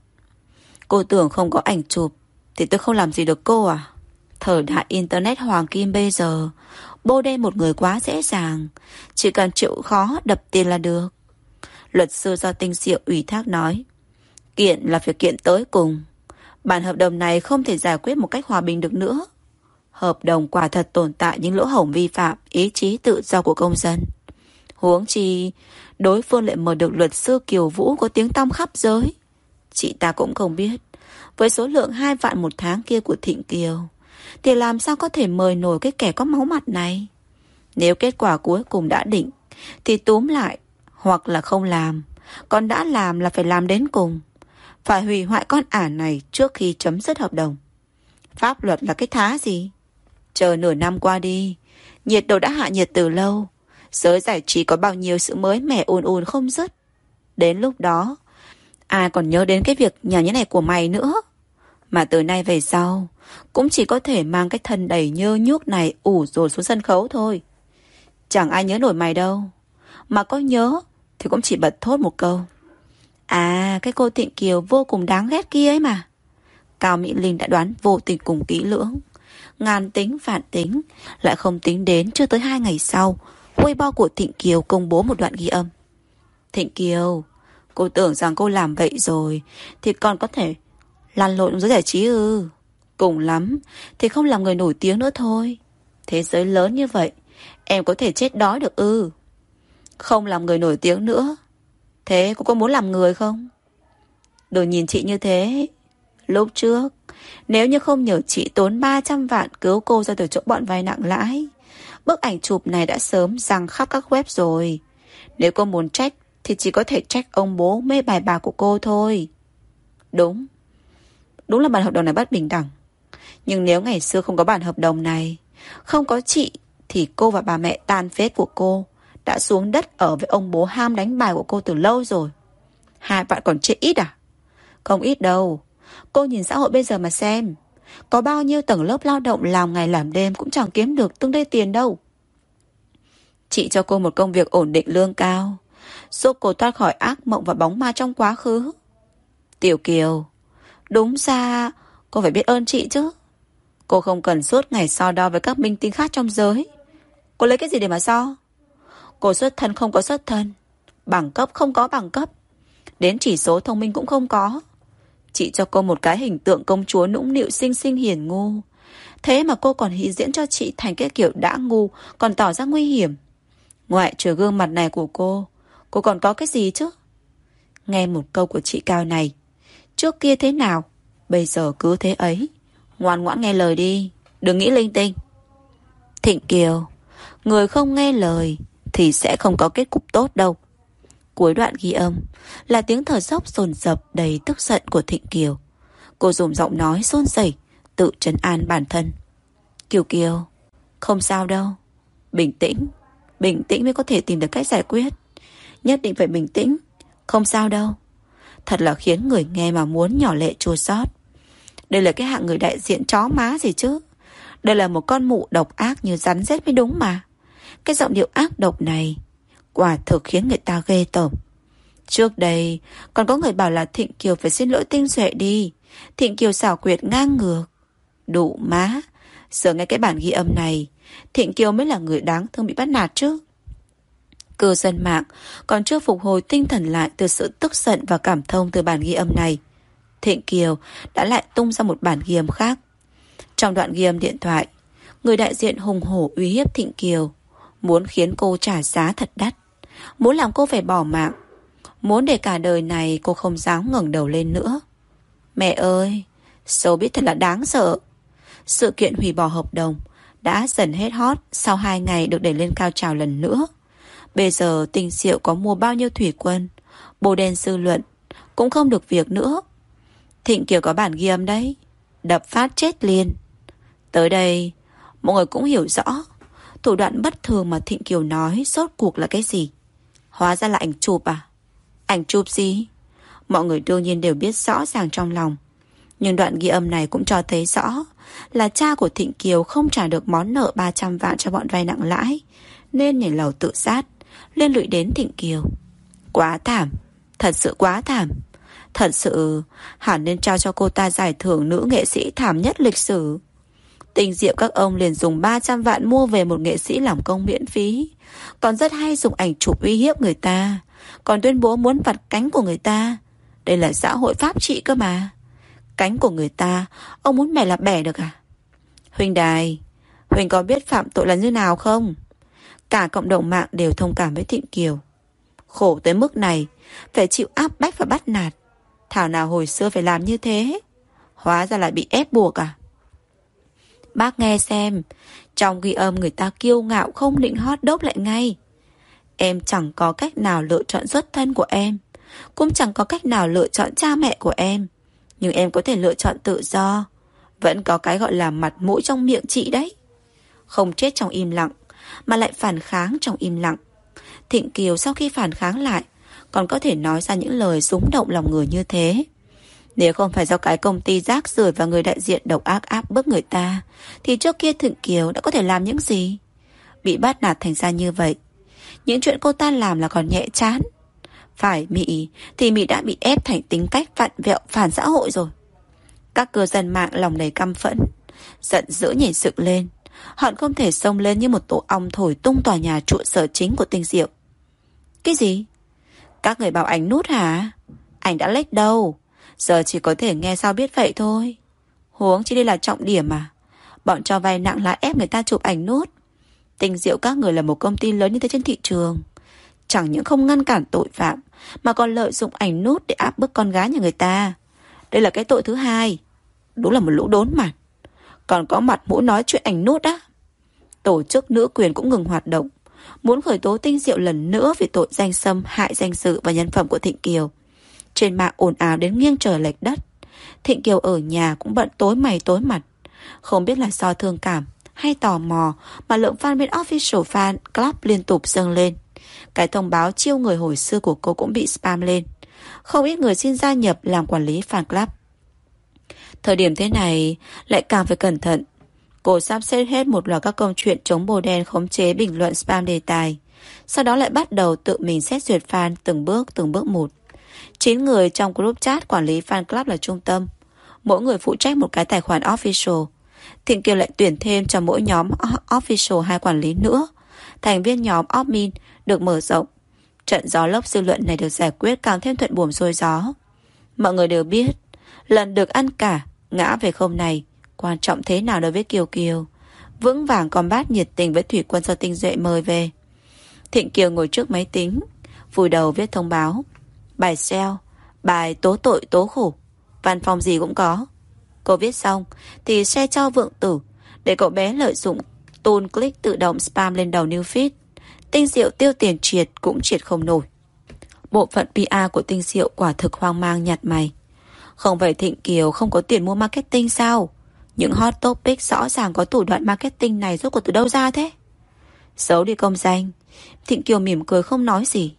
Cô tưởng không có ảnh chụp thì tôi không làm gì được cô à? Thời đại internet hoàng kim bây giờ, bô đen một người quá dễ dàng, chỉ cần chịu khó đập tiền là được. Luật sư do Tinh Diệu ủy thác nói, kiện là phải kiện tới cùng. Bản hợp đồng này không thể giải quyết một cách hòa bình được nữa. Hợp đồng quả thật tồn tại những lỗ hổng vi phạm ý chí tự do của công dân. Huống chi, đối phương lại mời được luật sư Kiều Vũ có tiếng tăm khắp giới. Chị ta cũng không biết, với số lượng hai vạn một tháng kia của Thịnh Kiều, thì làm sao có thể mời nổi cái kẻ có máu mặt này. Nếu kết quả cuối cùng đã định, thì túm lại, hoặc là không làm. Còn đã làm là phải làm đến cùng. Phải hủy hoại con ả này trước khi chấm dứt hợp đồng. Pháp luật là cái thá gì? Chờ nửa năm qua đi, nhiệt độ đã hạ nhiệt từ lâu. Giới giải trí có bao nhiêu sự mới mẻ ùn ùn không dứt. Đến lúc đó, ai còn nhớ đến cái việc nhà như này của mày nữa. Mà từ nay về sau, cũng chỉ có thể mang cái thân đầy nhơ nhuốc này ủ rồi xuống sân khấu thôi. Chẳng ai nhớ nổi mày đâu. Mà có nhớ thì cũng chỉ bật thốt một câu. À, cái cô Thịnh Kiều vô cùng đáng ghét kia ấy mà. Cao Mỹ Linh đã đoán vô tình cùng kỹ lưỡng. Ngàn tính vạn tính, lại không tính đến chưa tới hai ngày sau, Weibo của Thịnh Kiều công bố một đoạn ghi âm. Thịnh Kiều, cô tưởng rằng cô làm vậy rồi thì còn có thể lăn lộn giới giải trí ư? Cùng lắm thì không làm người nổi tiếng nữa thôi. Thế giới lớn như vậy, em có thể chết đói được ư? Không làm người nổi tiếng nữa, thế cô có muốn làm người không? Đừng nhìn chị như thế. Lúc trước, nếu như không nhờ chị tốn ba trăm vạn cứu cô ra từ chỗ bọn vay nặng lãi, bức ảnh chụp này đã sớm giăng khắp các web rồi. Nếu cô muốn trách thì chỉ có thể trách ông bố mê bài bạc của cô thôi. Đúng, đúng là bản hợp đồng này bất bình đẳng. Nhưng nếu ngày xưa không có bản hợp đồng này, không có chị, thì cô và bà mẹ tàn phế của cô đã xuống đất ở với ông bố ham đánh bài của cô từ lâu rồi. Hai bạn còn chê ít à? Không ít đâu. Cô nhìn xã hội bây giờ mà xem, có bao nhiêu tầng lớp lao động làm ngày làm đêm cũng chẳng kiếm được tương đây tiền đâu. Chị cho cô một công việc ổn định lương cao, giúp cô thoát khỏi ác mộng và bóng ma trong quá khứ. Tiểu Kiều, đúng ra cô phải biết ơn chị chứ. Cô không cần suốt ngày so đo với các minh tinh khác trong giới. Cô lấy cái gì để mà so? Cô xuất thân không có xuất thân, bằng cấp không có bằng cấp, đến chỉ số thông minh cũng không có. Chị cho cô một cái hình tượng công chúa nũng nịu xinh xinh hiền ngu, thế mà cô còn hí diễn cho chị thành cái kiểu đã ngu còn tỏ ra nguy hiểm. Ngoại trừ gương mặt này của cô, cô còn có cái gì chứ? Nghe một câu của chị Cao này, trước kia thế nào, bây giờ cứ thế ấy. Ngoan ngoãn nghe lời đi, đừng nghĩ linh tinh. Thịnh Kiều, người không nghe lời thì sẽ không có kết cục tốt đâu. Cuối đoạn ghi âm là tiếng thở dốc dồn dập đầy tức giận của Thịnh Kiều. Cô dùng giọng nói run rẩy tự trấn an bản thân. Kiều Kiều, không sao đâu. Bình tĩnh, bình tĩnh mới có thể tìm được cách giải quyết. Nhất định phải bình tĩnh, không sao đâu. Thật là khiến người nghe mà muốn nhỏ lệ chua xót. Đây là cái hạng người đại diện chó má gì chứ? Đây là một con mụ độc ác như rắn rết mới đúng mà. Cái giọng điệu ác độc này quả thực khiến người ta ghê tởm. Trước đây còn có người bảo là Thịnh Kiều phải xin lỗi Tinh Duệ đi. Thịnh Kiều xảo quyệt ngang ngược. Đủ má. Giờ nghe cái bản ghi âm này, Thịnh Kiều mới là người đáng thương bị bắt nạt chứ. Cư dân mạng còn chưa phục hồi tinh thần lại từ sự tức giận và cảm thông từ bản ghi âm này, Thịnh Kiều đã lại tung ra một bản ghi âm khác. Trong đoạn ghi âm điện thoại, người đại diện hùng hổ uy hiếp Thịnh Kiều, muốn khiến cô trả giá thật đắt, muốn làm cô phải bỏ mạng, muốn để cả đời này cô không dám ngẩng đầu lên nữa. Mẹ ơi, showbiz thật là đáng sợ. Sự kiện hủy bỏ hợp đồng đã dần hết hot sau hai ngày được đẩy lên cao trào lần nữa. Bây giờ Tinh Diệu có mua bao nhiêu thủy quân, bồ đen dư luận cũng không được việc nữa. Thịnh Kiều có bản ghi âm đấy, đập phát chết liền. Tới đây mọi người cũng hiểu rõ thủ đoạn bất thường mà Thịnh Kiều nói rốt cuộc là cái gì. Hóa ra là ảnh chụp à? Ảnh chụp gì? Mọi người đương nhiên đều biết rõ ràng trong lòng. Nhưng đoạn ghi âm này cũng cho thấy rõ là cha của Thịnh Kiều không trả được món nợ ba trăm vạn cho bọn vay nặng lãi, nên nhảy lầu tự sát, liên lụy đến Thịnh Kiều. Quá thảm, thật sự quá thảm. Thật sự hẳn nên trao cho cô ta giải thưởng nữ nghệ sĩ thảm nhất lịch sử. Tinh Diệu các ông liền dùng ba trăm vạn mua về một nghệ sĩ làm công miễn phí, còn rất hay dùng ảnh chụp uy hiếp người ta, còn tuyên bố muốn vặt cánh của người ta. Đây là xã hội pháp trị cơ mà. Cánh của người ta ông muốn bẻ là bẻ được à? Huynh đài, Huynh có biết phạm tội là như nào không? Cả cộng đồng mạng đều thông cảm với Thịnh Kiều. Khổ tới mức này, phải chịu áp bách và bắt nạt. Thảo nào hồi xưa phải làm như thế, hóa ra lại bị ép buộc à? Bác nghe xem, trong ghi âm người ta kiêu ngạo không định hót đốc lại ngay. Em chẳng có cách nào lựa chọn xuất thân của em, cũng chẳng có cách nào lựa chọn cha mẹ của em, nhưng em có thể lựa chọn tự do. Vẫn có cái gọi là mặt mũi trong miệng chị đấy. Không chết trong im lặng, mà lại phản kháng trong im lặng. Thịnh Kiều sau khi phản kháng lại còn có thể nói ra những lời rúng động lòng người như thế. Nếu không phải do cái công ty rác rưởi và người đại diện độc ác áp bức người ta, thì trước kia Thịnh Kiều đã có thể làm những gì? Bị bắt nạt thành ra như vậy. Những chuyện cô ta làm là còn nhẹ chán. Phải Mị thì Mị đã bị ép thành tính cách vặn vẹo phản xã hội rồi. Các cư dân mạng lòng đầy căm phẫn, giận dữ nhảy dựng lên, hận không thể xông lên như một tổ ong thổi tung tòa nhà trụ sở chính của Tinh Diệu. Cái gì? Các người bảo ảnh nút hả? Ảnh đã lếch đâu, giờ chỉ có thể nghe sao biết vậy thôi. Huống chi đây là trọng điểm mà. Bọn cho vay nặng là ép người ta chụp ảnh nút. Tinh Diệu các người là một công ty lớn như thế trên thị trường, chẳng những không ngăn cản tội phạm mà còn lợi dụng ảnh nút để áp bức con gái nhà người ta. Đây là cái tội thứ hai. Đúng là một lũ đốn mặt. Còn có mặt mũi nói chuyện ảnh nút á. Tổ chức nữ quyền cũng ngừng hoạt động, muốn khởi tố Tinh Diệu lần nữa vì tội danh xâm hại danh dự và nhân phẩm của Thịnh Kiều. Trên mạng ồn ào đến nghiêng trời lệch đất. Thịnh Kiều ở nhà cũng bận tối mày tối mặt. Không biết là do thương cảm hay tò mò mà lượng fan bên Official Fan Club liên tục dâng lên. Cái thông báo chiêu người hồi xưa của cô cũng bị spam lên. Không ít người xin gia nhập làm quản lý fan club. Thời điểm thế này lại càng phải cẩn thận. Cô sắp xếp hết một loạt các câu chuyện chống bồ đen khống chế bình luận spam đề tài. Sau đó lại bắt đầu tự mình xét duyệt fan từng bước từng bước một. Chín người trong group chat quản lý fan club là trung tâm. Mỗi người phụ trách một cái tài khoản official. Thịnh Kiều lại tuyển thêm cho mỗi nhóm official hai quản lý nữa. Thành viên nhóm admin được mở rộng. Trận gió lốc dư luận này được giải quyết càng thêm thuận buồm xuôi gió. Mọi người đều biết lần được ăn cả ngã về không này quan trọng thế nào đối với Kiều Kiều. Vững vàng combat nhiệt tình với thủy quân do Tinh Duệ mời về. Thịnh Kiều ngồi trước máy tính, vùi đầu viết thông báo, bài sell, bài tố tội tố khổ, văn phòng gì cũng có. Cô viết xong thì share cho Vượng Tử để cậu bé lợi dụng tool click tự động spam lên đầu new feed. Tinh Diệu tiêu tiền triệt cũng triệt không nổi. Bộ phận pê e của Tinh Diệu quả thực hoang mang nhạt mày. Không phải Thịnh Kiều không có tiền mua marketing sao? Những hot topic rõ ràng có thủ đoạn marketing này rốt cuộc từ đâu ra thế? Giấu đi công danh. Thịnh Kiều mỉm cười không nói gì.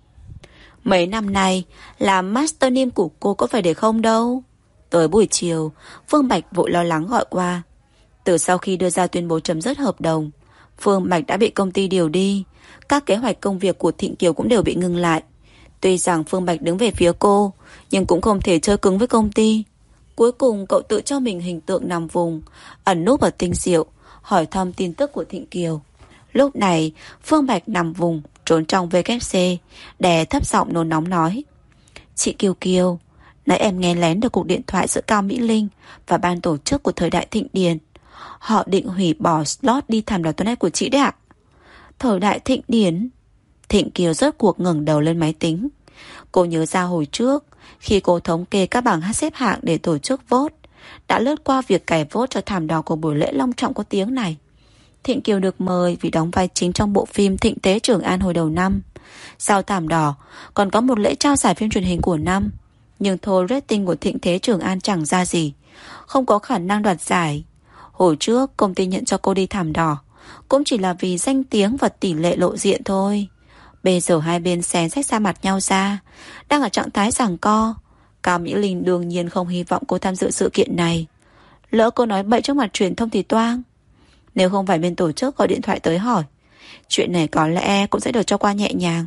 Mấy năm nay làm master name của cô có phải để không đâu. Tới buổi chiều, Phương Bạch vội lo lắng gọi qua. Từ sau khi đưa ra tuyên bố chấm dứt hợp đồng, Phương Bạch đã bị công ty điều đi. Các kế hoạch công việc của Thịnh Kiều cũng đều bị ngừng lại. Tuy rằng Phương Bạch đứng về phía cô, nhưng cũng không thể chơi cứng với công ty. Cuối cùng cậu tự cho mình hình tượng nằm vùng, ẩn núp ở Tinh Diệu, hỏi thăm tin tức của Thịnh Kiều. Lúc này Phương Bạch nằm vùng trốn trong vê kép xê, đè thấp giọng nôn nóng nói: Chị Kiều Kiều, nãy em nghe lén được cuộc điện thoại giữa Cao Mỹ Linh và ban tổ chức của thời đại Thịnh Điền. Họ định hủy bỏ slot đi thảm đỏ tuần này của chị đấy ạ. Thời đại Thịnh Điền? Thịnh Kiều rốt cuộc ngẩng đầu lên máy tính. Cô nhớ ra hồi trước, khi cô thống kê các bảng hát xếp hạng để tổ chức vote, đã lướt qua việc cài vote cho thảm đỏ của buổi lễ long trọng có tiếng này. Thịnh Kiều được mời vì đóng vai chính trong bộ phim Thịnh Tế Trường An hồi đầu năm. Sau thảm đỏ, còn có một lễ trao giải phim truyền hình của năm. Nhưng thôi, rating của Thịnh Thế Trường An chẳng ra gì, không có khả năng đoạt giải. Hồi trước công ty nhận cho cô đi thảm đỏ cũng chỉ là vì danh tiếng và tỷ lệ lộ diện thôi. Bây giờ hai bên xé rách xa mặt nhau ra, đang ở trạng thái giằng co. Cao Mỹ Linh đương nhiên không hy vọng cô tham dự sự kiện này. Lỡ cô nói bậy trước mặt truyền thông thì toang. Nếu không phải bên tổ chức gọi điện thoại tới hỏi, chuyện này có lẽ cũng sẽ được cho qua nhẹ nhàng.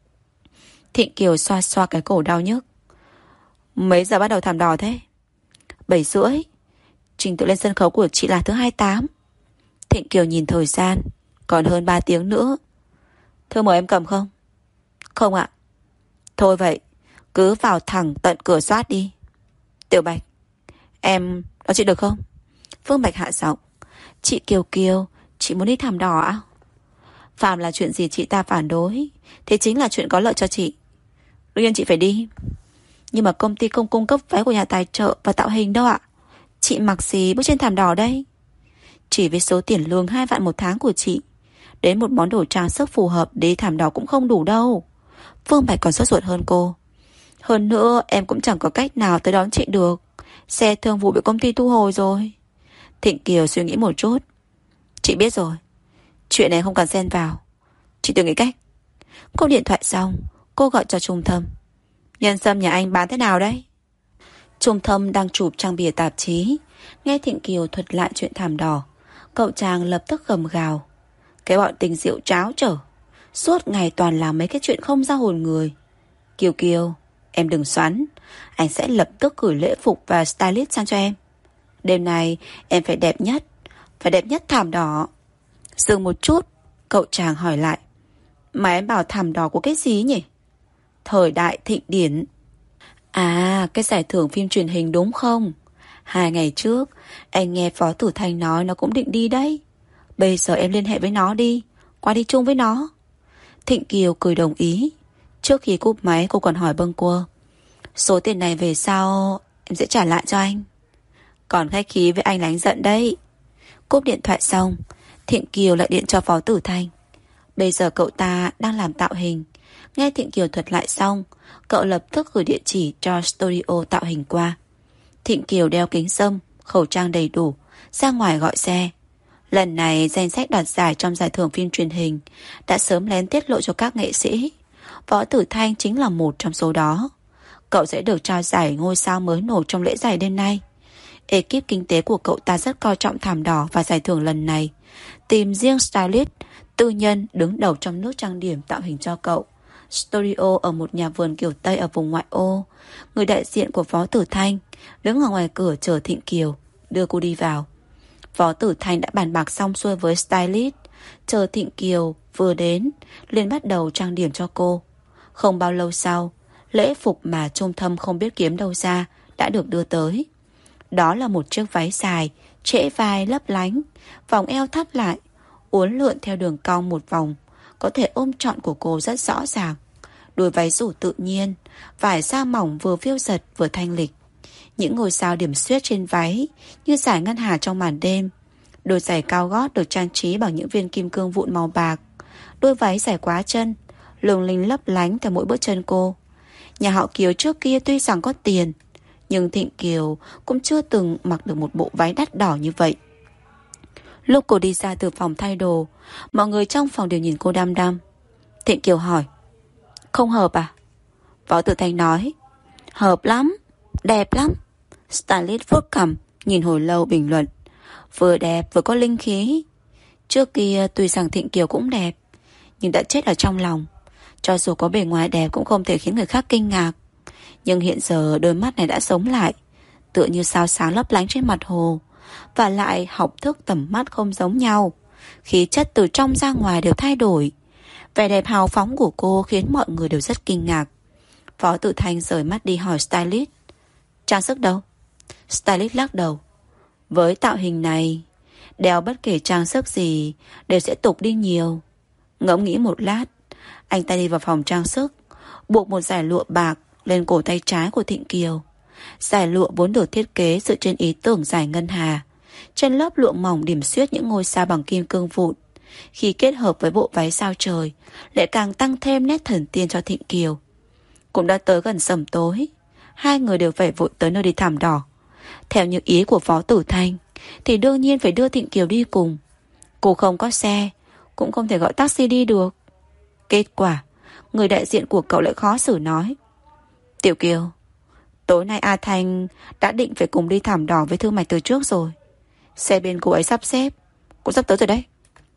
Thịnh Kiều xoa xoa cái cổ đau nhức. Mấy giờ bắt đầu thảm đỏ thế? Bảy rưỡi. Trình tự lên sân khấu của chị là thứ hai mươi tám. Thịnh Kiều nhìn thời gian, còn hơn ba tiếng nữa. Thưa mời em cầm không? Không ạ. Thôi vậy, cứ vào thẳng tận cửa soát đi. Tiểu Bạch, em nói chuyện được không? Phương Bạch hạ giọng. Chị Kiều Kiều, chị muốn đi thảm đỏ ạ? Phàm là chuyện gì chị ta phản đối, thế chính là chuyện có lợi cho chị. Đương nhiên chị phải đi. Nhưng mà công ty không cung cấp vé của nhà tài trợ và tạo hình đâu ạ. Chị mặc gì bước trên thảm đỏ đây? Chỉ với số tiền lương hai vạn một tháng của chị, đến một món đồ trang sức phù hợp đi thảm đỏ cũng không đủ đâu. Phương Bạch còn sốt ruột hơn cô. Hơn nữa em cũng chẳng có cách nào tới đón chị được. Xe thương vụ bị công ty thu hồi rồi. Thịnh Kiều suy nghĩ một chút. Chị biết rồi, chuyện này không cần xen vào, chị tự nghĩ cách. Cô điện thoại xong, cô gọi cho Trung Thâm. Nhân sâm nhà anh bán thế nào đấy? Trung Thâm đang chụp trang bìa tạp chí, nghe Thịnh Kiều thuật lại chuyện thảm đỏ, cậu chàng lập tức gầm gào. Cái bọn Tình Diệu tráo trở, suốt ngày toàn làm mấy cái chuyện không ra hồn người. Kiều Kiều, em đừng xoắn, anh sẽ lập tức gửi lễ phục và stylist sang cho em. Đêm nay em phải đẹp nhất, phải đẹp nhất thảm đỏ. Dừng một chút, cậu chàng hỏi lại. Mà em bảo thảm đỏ của cái gì nhỉ? Thời đại thịnh điển. À, cái giải thưởng phim truyền hình đúng không? Hai ngày trước anh nghe Phó Tử Thanh nói nó cũng định đi đấy. Bây giờ em liên hệ với nó đi, qua đi chung với nó. Thịnh Kiều cười đồng ý. Trước khi cúp máy cô còn hỏi bâng quơ. Số tiền này về sau em sẽ trả lại cho anh. Còn khách khí với anh là anh giận đấy. Cúp điện thoại xong, Thịnh Kiều lại điện cho Phó Tử Thanh. Bây giờ cậu ta đang làm tạo hình. Nghe Thịnh Kiều thuật lại xong, cậu lập tức gửi địa chỉ cho studio tạo hình qua. Thịnh Kiều đeo kính râm, khẩu trang đầy đủ, ra ngoài gọi xe. Lần này danh sách đoạt giải trong giải thưởng phim truyền hình đã sớm lén tiết lộ cho các nghệ sĩ. Võ Tử Thanh chính là một trong số đó. Cậu sẽ được trao giải ngôi sao mới nổi trong lễ giải đêm nay. Ekip kinh tế của cậu ta rất coi trọng thảm đỏ và giải thưởng lần này. Tìm riêng stylist tư nhân đứng đầu trong nước trang điểm tạo hình cho cậu. Studio ở một nhà vườn kiểu Tây ở vùng ngoại ô. Người đại diện của Phó Tử Thanh đứng ở ngoài cửa chờ Thịnh Kiều đưa cô đi vào. Phó Tử Thanh đã bàn bạc xong xuôi với stylist. Chờ Thịnh Kiều vừa đến liền bắt đầu trang điểm cho cô. Không bao lâu sau, lễ phục mà Trung Thâm không biết kiếm đâu ra đã được đưa tới. Đó là một chiếc váy dài, trễ vai lấp lánh, vòng eo thắt lại, uốn lượn theo đường cong một vòng, có thể ôm trọn của cô rất rõ ràng. Đôi váy rủ tự nhiên, vải da mỏng vừa phiêu giật vừa thanh lịch. Những ngôi sao điểm xuyết trên váy như dải ngân hà trong màn đêm. Đôi giày cao gót được trang trí bằng những viên kim cương vụn màu bạc. Đôi váy dài quá chân, lung linh lấp lánh theo mỗi bước chân cô. Nhà họ Kiều trước kia tuy rằng có tiền, nhưng Thịnh Kiều cũng chưa từng mặc được một bộ váy đắt đỏ như vậy. Lúc cô đi ra từ phòng thay đồ, mọi người trong phòng đều nhìn cô đăm đăm. Thịnh Kiều hỏi, không hợp à? Võ Tử Thanh nói, hợp lắm, đẹp lắm. Stylist vuốt cằm, nhìn hồi lâu bình luận, vừa đẹp vừa có linh khí. Trước kia tuy rằng Thịnh Kiều cũng đẹp, nhưng đã chết ở trong lòng. Cho dù có bề ngoài đẹp cũng không thể khiến người khác kinh ngạc. Nhưng hiện giờ đôi mắt này đã sống lại, tựa như sao sáng lấp lánh trên mặt hồ. Và lại học thức tầm mắt không giống nhau, khí chất từ trong ra ngoài đều thay đổi. Vẻ đẹp hào phóng của cô khiến mọi người đều rất kinh ngạc. Phó Tử Thanh rời mắt đi hỏi stylist, trang sức đâu? Stylist lắc đầu, với tạo hình này, đeo bất kể trang sức gì đều sẽ tục đi nhiều. Ngẫm nghĩ một lát, anh ta đi vào phòng trang sức, buộc một dải lụa bạc lên cổ tay trái của Thịnh Kiều. Dải lụa vốn được thiết kế dựa trên ý tưởng dải ngân hà. Trên lớp lụa mỏng điểm xuyết những ngôi sao bằng kim cương vụn. Khi kết hợp với bộ váy sao trời, lại càng tăng thêm nét thần tiên cho Thịnh Kiều. Cũng đã tới gần sẩm tối, hai người đều phải vội tới nơi đi thảm đỏ. Theo như ý của Phó Tử Thanh thì đương nhiên phải đưa Thịnh Kiều đi cùng. Cô không có xe, cũng không thể gọi taxi đi được. Kết quả, người đại diện của cậu lại khó xử nói, Tiểu Kiều, tối nay A Thanh đã định phải cùng đi thảm đỏ với Thư Mạch từ trước rồi. Xe bên cô ấy sắp xếp, cũng sắp tới rồi đấy.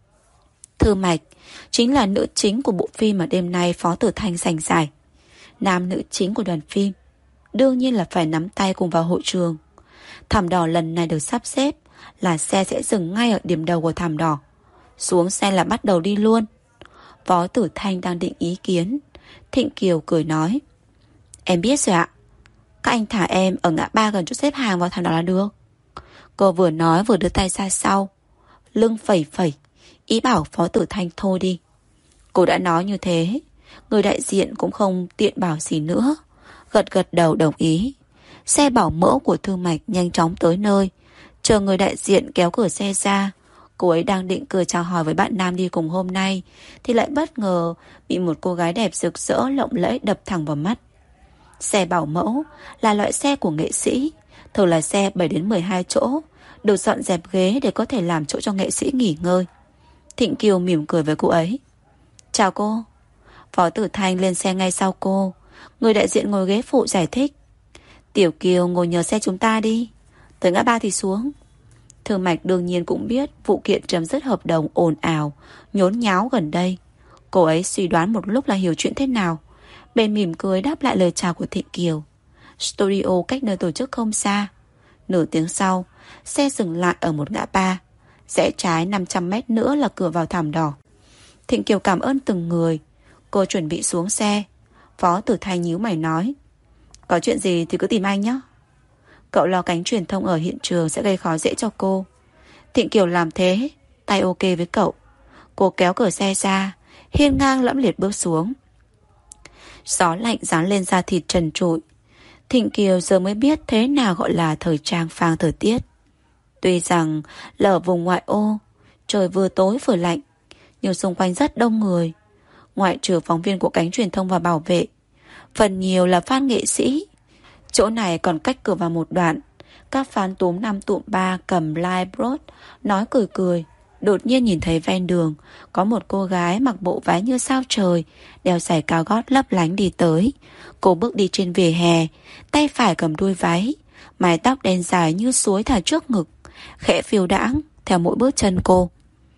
Thư Mạch chính là nữ chính của bộ phim mà đêm nay Phó Tử Thanh giành giải. Nam nữ chính của đoàn phim đương nhiên là phải nắm tay cùng vào hội trường. Thảm đỏ lần này được sắp xếp là xe sẽ dừng ngay ở điểm đầu của thảm đỏ. Xuống xe là bắt đầu đi luôn. Phó Tử Thanh đang định ý kiến, Thịnh Kiều cười nói, em biết rồi ạ. Các anh thả em ở ngã ba gần chỗ xếp hàng vào thảm đỏ là được. Cô vừa nói vừa đưa tay ra sau, lưng phẩy phẩy, ý bảo Phó Tử Thanh thôi đi. Cô đã nói như thế, người đại diện cũng không tiện bảo gì nữa, gật gật đầu đồng ý. Xe bảo mẫu của Thư Mạch nhanh chóng tới nơi. Chờ người đại diện kéo cửa xe ra, cô ấy đang định cười chào hỏi với bạn nam đi cùng hôm nay thì lại bất ngờ bị một cô gái đẹp rực rỡ lộng lẫy đập thẳng vào mắt. Xe bảo mẫu là loại xe của nghệ sĩ, thường là xe bảy đến mười hai chỗ, được dọn dẹp ghế để có thể làm chỗ cho nghệ sĩ nghỉ ngơi. Thịnh Kiều mỉm cười với cô ấy, chào cô. Phó Tử Thanh lên xe ngay sau cô. Người đại diện ngồi ghế phụ giải thích, Tiểu Kiều ngồi nhờ xe chúng ta đi, tới ngã ba thì xuống. Thư Mạch đương nhiên cũng biết vụ kiện chấm dứt hợp đồng ồn ào, nhốn nháo gần đây. Cô ấy suy đoán một lúc là hiểu chuyện thế nào, bèn mỉm cười đáp lại lời chào của Thịnh Kiều. Studio cách nơi tổ chức không xa. Nửa tiếng sau, xe dừng lại ở một ngã ba. Rẽ trái năm trăm mét nữa là cửa vào thảm đỏ. Thịnh Kiều cảm ơn từng người. Cô chuẩn bị xuống xe. Phó Tử Thanh nhíu mày nói, có chuyện gì thì cứ tìm anh nhé. Cậu lo cánh truyền thông ở hiện trường sẽ gây khó dễ cho cô. Thịnh Kiều làm thế, tay ok với cậu. Cô kéo cửa xe ra, hiên ngang lẫm liệt bước xuống. Gió lạnh dán lên da thịt trần trụi. Thịnh Kiều giờ mới biết thế nào gọi là thời trang phang thời tiết. Tuy rằng là ở vùng ngoại ô, trời vừa tối vừa lạnh, nhưng xung quanh rất đông người. Ngoại trừ phóng viên của cánh truyền thông và bảo vệ, phần nhiều là fan nghệ sĩ. Chỗ này còn cách cửa vào một đoạn. Các fan túm năm tụm ba cầm live broad, nói cười cười. Đột nhiên nhìn thấy ven đường có một cô gái mặc bộ váy như sao trời, đeo giày cao gót lấp lánh đi tới. Cô bước đi trên vỉa hè, tay phải cầm đuôi váy, mái tóc đen dài như suối thả trước ngực, khẽ phiêu đãng theo mỗi bước chân cô.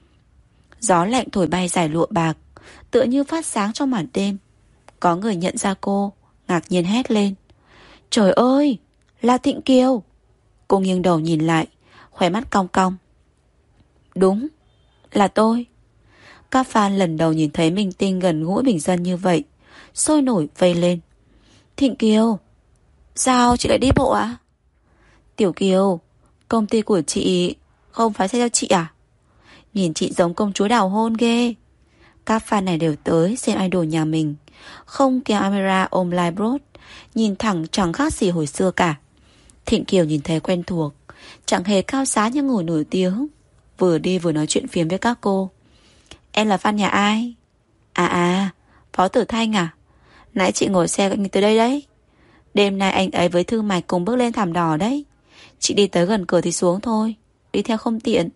Gió lạnh thổi bay dải lụa bạc, tựa như phát sáng trong màn đêm. Có người nhận ra cô, ngạc nhiên hét lên, trời ơi, là Thịnh Kiều. Cô nghiêng đầu nhìn lại, khóe mắt cong cong. Đúng, là tôi. Các fan lần đầu nhìn thấy minh tinh gần gũi bình dân như vậy, sôi nổi vây lên. Thịnh Kiều, sao chị lại đi bộ ạ? À? Tiểu Kiều, công ty của chị không phải xe cho chị à? Nhìn chị giống công chúa đào hôn ghê. Các fan này đều tới xem idol nhà mình, không kéo camera ôm live broad, nhìn thẳng chẳng khác gì hồi xưa cả. Thịnh Kiều nhìn thấy quen thuộc, chẳng hề cao giá như ngồi nổi tiếng, vừa đi vừa nói chuyện phiếm với các cô. Em là fan nhà ai? À à, Phó Tử Thanh à? Nãy chị ngồi xe anh tới đây đấy. Đêm nay anh ấy với Thư Mạch cùng bước lên thảm đỏ đấy. Chị đi tới gần cửa thì xuống thôi, đi theo không tiện.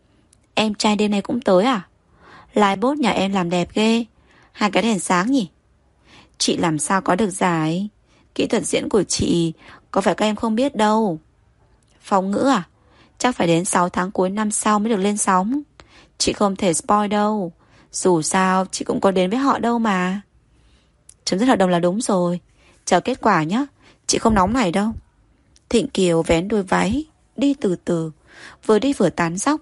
Em trai đêm nay cũng tới à? Live bốt nhà em làm đẹp ghê, hai cái đèn sáng nhỉ? Chị làm sao có được giải. Kỹ thuật diễn của chị có phải các em không biết đâu. Phóng ngữ à? Chắc phải đến sáu tháng cuối năm sau mới được lên sóng. Chị không thể spoil đâu, dù sao chị cũng có đến với họ đâu mà. Chấm dứt hợp đồng là đúng rồi, chờ kết quả nhé, chị không nóng này đâu. Thịnh Kiều vén đuôi váy, đi từ từ, vừa đi vừa tán dóc.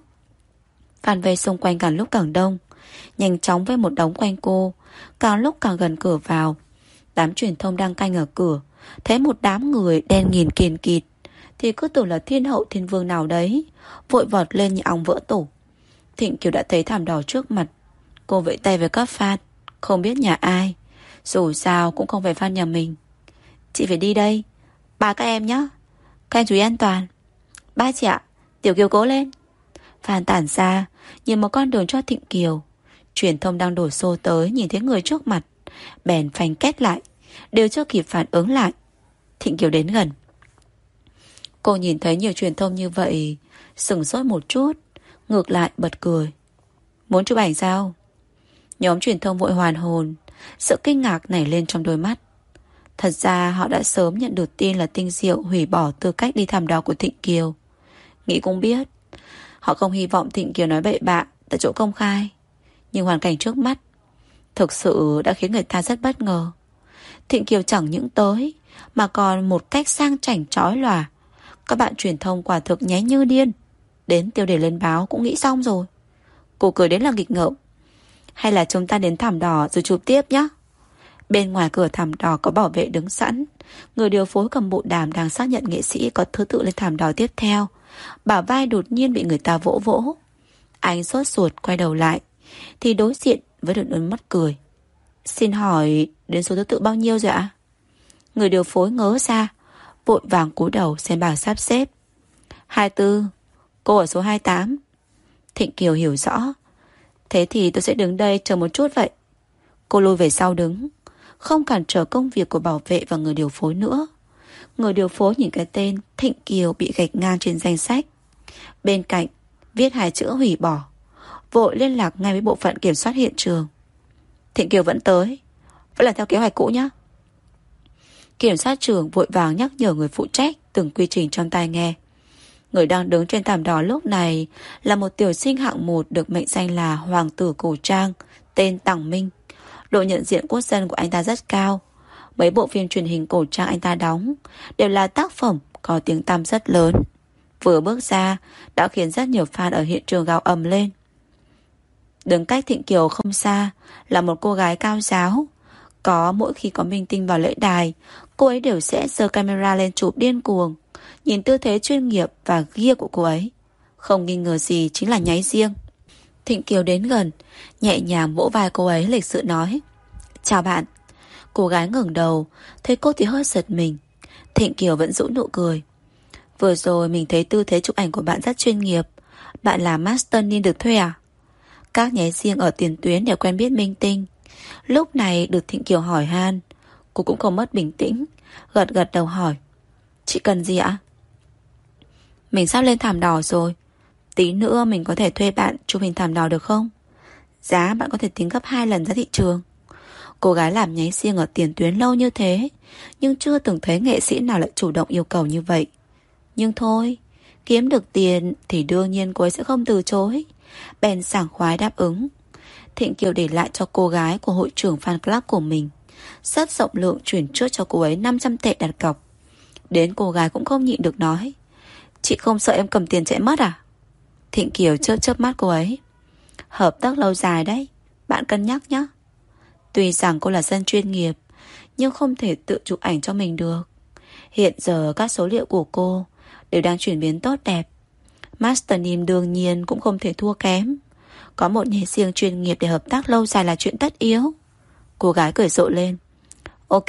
Fan vây xung quanh càng lúc càng đông, nhanh chóng với một đống quanh cô, càng lúc càng gần cửa vào. Đám truyền thông đang canh ở cửa, thấy một đám người đen nghìn kiền kịt, thì cứ tưởng là thiên hậu thiên vương nào đấy, vội vọt lên như ong vỡ tổ. Thịnh Kiều đã thấy thảm đỏ trước mặt. Cô vẫy tay với các fan, không biết nhà ai, dù sao cũng không phải fan nhà mình. Chị phải đi đây, ba các em nhé, các em chú ý an toàn. Ba chị ạ, Tiểu Kiều cố lên. Fan tản ra, nhìn một con đường cho Thịnh Kiều. Truyền thông đang đổ xô tới, nhìn thấy người trước mặt, bèn phanh két lại, đều chưa kịp phản ứng lại. Thịnh Kiều đến gần. Cô nhìn thấy nhiều truyền thông như vậy, sửng sốt một chút, ngược lại bật cười. Muốn chụp ảnh sao? Nhóm truyền thông vội hoàn hồn, sự kinh ngạc nảy lên trong đôi mắt. Thật ra họ đã sớm nhận được tin là Tinh Diệu hủy bỏ tư cách đi thảm đỏ của Thịnh Kiều. Nghĩ cũng biết, họ không hy vọng Thịnh Kiều nói bậy bạ tại chỗ công khai. Nhưng hoàn cảnh trước mắt thực sự đã khiến người ta rất bất ngờ. Thịnh Kiều chẳng những tới, mà còn một cách sang chảnh chói lòa. Các bạn truyền thông quả thực nháy như điên. Đến tiêu đề lên báo cũng nghĩ xong rồi. Cô cười đến là nghịch ngợm. Hay là chúng ta đến thảm đỏ rồi chụp tiếp nhé. Bên ngoài cửa thảm đỏ có bảo vệ đứng sẵn. Người điều phối cầm bộ đàm đang xác nhận nghệ sĩ có thứ tự lên thảm đỏ tiếp theo. Bả vai đột nhiên bị người ta vỗ vỗ. Anh sốt ruột quay đầu lại, thì đối diện với đôi mắt cười. Xin hỏi đến số thứ tự bao nhiêu rồi ạ? Người điều phối ngớ ra, vội vàng cúi đầu xem bảng sắp xếp. Hai tư, cô ở số hai tám. Thịnh Kiều hiểu rõ. Thế thì tôi sẽ đứng đây chờ một chút vậy. Cô lùi về sau đứng, không cản trở công việc của bảo vệ và người điều phối nữa. Người điều phối nhìn cái tên Thịnh Kiều bị gạch ngang trên danh sách, bên cạnh viết hai chữ hủy bỏ, vội liên lạc ngay với bộ phận kiểm soát hiện trường. Thịnh Kiều vẫn tới, vẫn là theo kế hoạch cũ nhé. Kiểm soát trưởng vội vàng nhắc nhở người phụ trách từng quy trình trong tai nghe. Người đang đứng trên thảm đỏ lúc này là một tiểu sinh hạng một được mệnh danh là Hoàng tử cổ trang, tên Tằng Minh. Độ nhận diện quốc dân của anh ta rất cao. Mấy bộ phim truyền hình cổ trang anh ta đóng đều là tác phẩm có tiếng tăm rất lớn. Vừa bước ra đã khiến rất nhiều fan ở hiện trường gào ầm lên. Đứng cách Thịnh Kiều không xa là một cô gái cao ráo. Có mỗi khi có minh tinh vào lễ đài, cô ấy đều sẽ giơ camera lên chụp điên cuồng. Nhìn tư thế chuyên nghiệp và ghia của cô ấy, không nghi ngờ gì chính là nháy riêng. Thịnh Kiều đến gần, nhẹ nhàng vỗ vai cô ấy, lịch sự nói: "Chào bạn." Cô gái ngẩng đầu, thấy cô thì hơi giật mình. Thịnh Kiều vẫn giữ nụ cười: "Vừa rồi mình thấy tư thế chụp ảnh của bạn rất chuyên nghiệp. Bạn là master nên được thuê à?" Các nháy riêng ở tiền tuyến đều quen biết minh tinh. Lúc này được Thịnh Kiều hỏi han, cô cũng không mất bình tĩnh, gật gật đầu hỏi: "Chị cần gì ạ?" "Mình sắp lên thảm đỏ rồi, tí nữa mình có thể thuê bạn chụp hình thảm đỏ được không? Giá bạn có thể tính gấp hai lần giá thị trường." Cô gái làm nháy riêng ở tiền tuyến lâu như thế, nhưng chưa từng thấy nghệ sĩ nào lại chủ động yêu cầu như vậy. Nhưng thôi, kiếm được tiền thì đương nhiên cô ấy sẽ không từ chối. Bèn sảng khoái đáp ứng. Thịnh Kiều để lại cho cô gái của hội trưởng fan club của mình rất rộng lượng chuyển trước cho cô ấy năm trăm tệ đặt cọc. Đến cô gái cũng không nhịn được nói: "Chị không sợ em cầm tiền chạy mất à?" Thịnh Kiều chớp chớp mắt cô ấy: "Hợp tác lâu dài đấy, bạn cân nhắc nhé." Tuy rằng cô là dân chuyên nghiệp, nhưng không thể tự chụp ảnh cho mình được. Hiện giờ các số liệu của cô đều đang chuyển biến tốt đẹp. Master Nim đương nhiên cũng không thể thua kém. Có một nhạc riêng chuyên nghiệp để hợp tác lâu dài là chuyện tất yếu. Cô gái cười rộ lên: "Ok,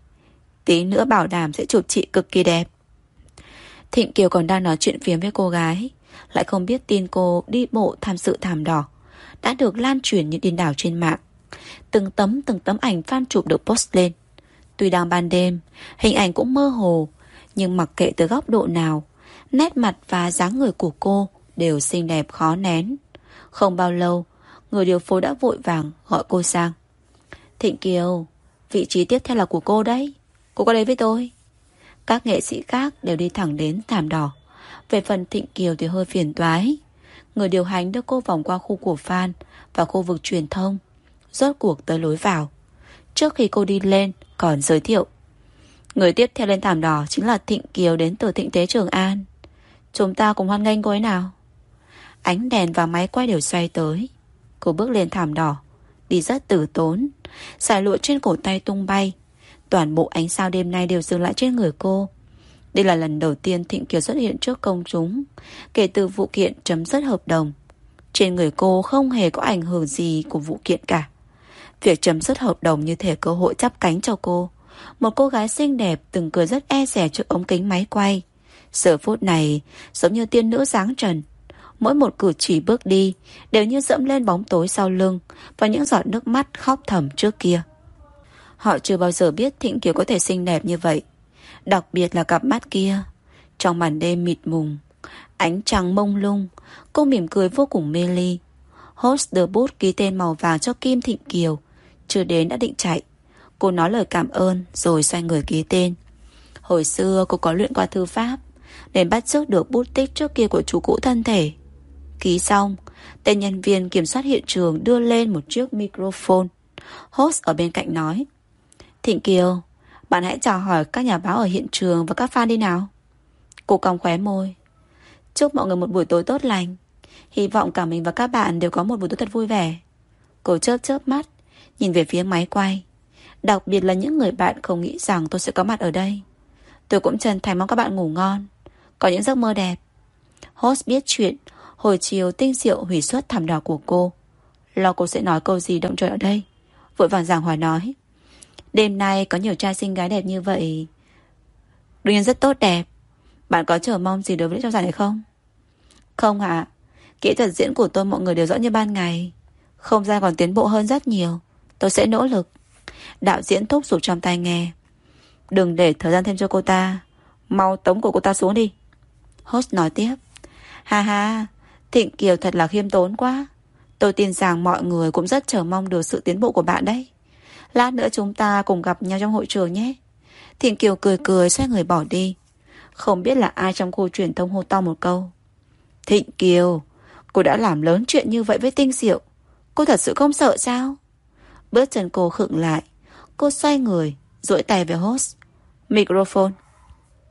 tí nữa bảo đảm sẽ chụp chị cực kỳ đẹp." Thịnh Kiều còn đang nói chuyện phiếm với cô gái, lại không biết tin cô đi bộ tham dự thảm đỏ đã được lan truyền như điên đảo trên mạng. Từng tấm từng tấm ảnh fan chụp được post lên. Tuy đang ban đêm, hình ảnh cũng mơ hồ, nhưng mặc kệ từ góc độ nào, nét mặt và dáng người của cô đều xinh đẹp khó nén. Không bao lâu, người điều phối đã vội vàng gọi cô sang: "Thịnh Kiều, vị trí tiếp theo là của cô đấy, cô qua đây với tôi." Các nghệ sĩ khác đều đi thẳng đến thảm đỏ. Về phần Thịnh Kiều thì hơi phiền toái. Người điều hành đưa cô vòng qua khu của fan và khu vực truyền thông, rốt cuộc tới lối vào. Trước khi cô đi lên còn giới thiệu: "Người tiếp theo lên thảm đỏ chính là Thịnh Kiều đến từ Thịnh Thế Trường An. Chúng ta cùng hoan nghênh cô ấy nào." Ánh đèn và máy quay đều xoay tới. Cô bước lên thảm đỏ, đi rất tử tốn. Sải lụa trên cổ tay tung bay. Toàn bộ ánh sao đêm nay đều dừng lại trên người cô. Đây là lần đầu tiên Thịnh Kiều xuất hiện trước công chúng kể từ vụ kiện chấm dứt hợp đồng. Trên người cô không hề có ảnh hưởng gì của vụ kiện cả. Việc chấm dứt hợp đồng như thể cơ hội chắp cánh cho cô. Một cô gái xinh đẹp từng cười rất e dè trước ống kính máy quay, giờ phút này giống như tiên nữ dáng trần. Mỗi một cử chỉ bước đi đều như dẫm lên bóng tối sau lưng và những giọt nước mắt khóc thầm trước kia. Họ chưa bao giờ biết Thịnh Kiều có thể xinh đẹp như vậy. Đặc biệt là cặp mắt kia. Trong màn đêm mịt mùng, ánh trăng mông lung, cô mỉm cười vô cùng mê ly. Host the booth ký tên màu vàng cho Kim Thịnh Kiều. Chưa đến đã định chạy. Cô nói lời cảm ơn rồi xoay người ký tên. Hồi xưa cô có luyện qua thư pháp nên bắt chước được bút tích trước kia của chú cũ thân thể. Ký xong, tên nhân viên kiểm soát hiện trường đưa lên một chiếc microphone. Host ở bên cạnh nói: "Thịnh Kiều, bạn hãy chào hỏi các nhà báo ở hiện trường và các fan đi nào." Cô cong khóe môi: "Chúc mọi người một buổi tối tốt lành. Hy vọng cả mình và các bạn đều có một buổi tối thật vui vẻ." Cô chớp chớp mắt, nhìn về phía máy quay. Đặc biệt là những người bạn không nghĩ rằng tôi sẽ có mặt ở đây. Tôi cũng chân thành mong các bạn ngủ ngon, có những giấc mơ đẹp. Host biết chuyện hồi chiều tinh diệu hủy suất thảm đỏ của cô, lo cô sẽ nói câu gì động trời ở đây, vội vàng giảng hòa nói: "Đêm nay có nhiều trai xinh gái đẹp như vậy, đương nhiên rất tốt đẹp. Bạn có chờ mong gì đối với lễ trao giải này không?" "Không ạ, à, kỹ thuật diễn của tôi mọi người đều rõ như ban ngày. Không gian còn tiến bộ hơn rất nhiều. Tôi sẽ nỗ lực." Đạo diễn thúc giục trong tai nghe: "Đừng để thời gian thêm cho cô ta, mau tống của cô ta xuống đi." Host nói tiếp: "Ha ha, Thịnh Kiều thật là khiêm tốn quá. Tôi tin rằng mọi người cũng rất chờ mong được sự tiến bộ của bạn đấy. Lát nữa chúng ta cùng gặp nhau trong hội trường nhé." Thịnh Kiều cười cười xoay người bỏ đi. Không biết là ai trong khu truyền thông hô to một câu: "Thịnh Kiều, cô đã làm lớn chuyện như vậy với Tinh Diệu, cô thật sự không sợ sao?" Bước chân cô khựng lại. Cô xoay người, duỗi tay về host: "Microphone."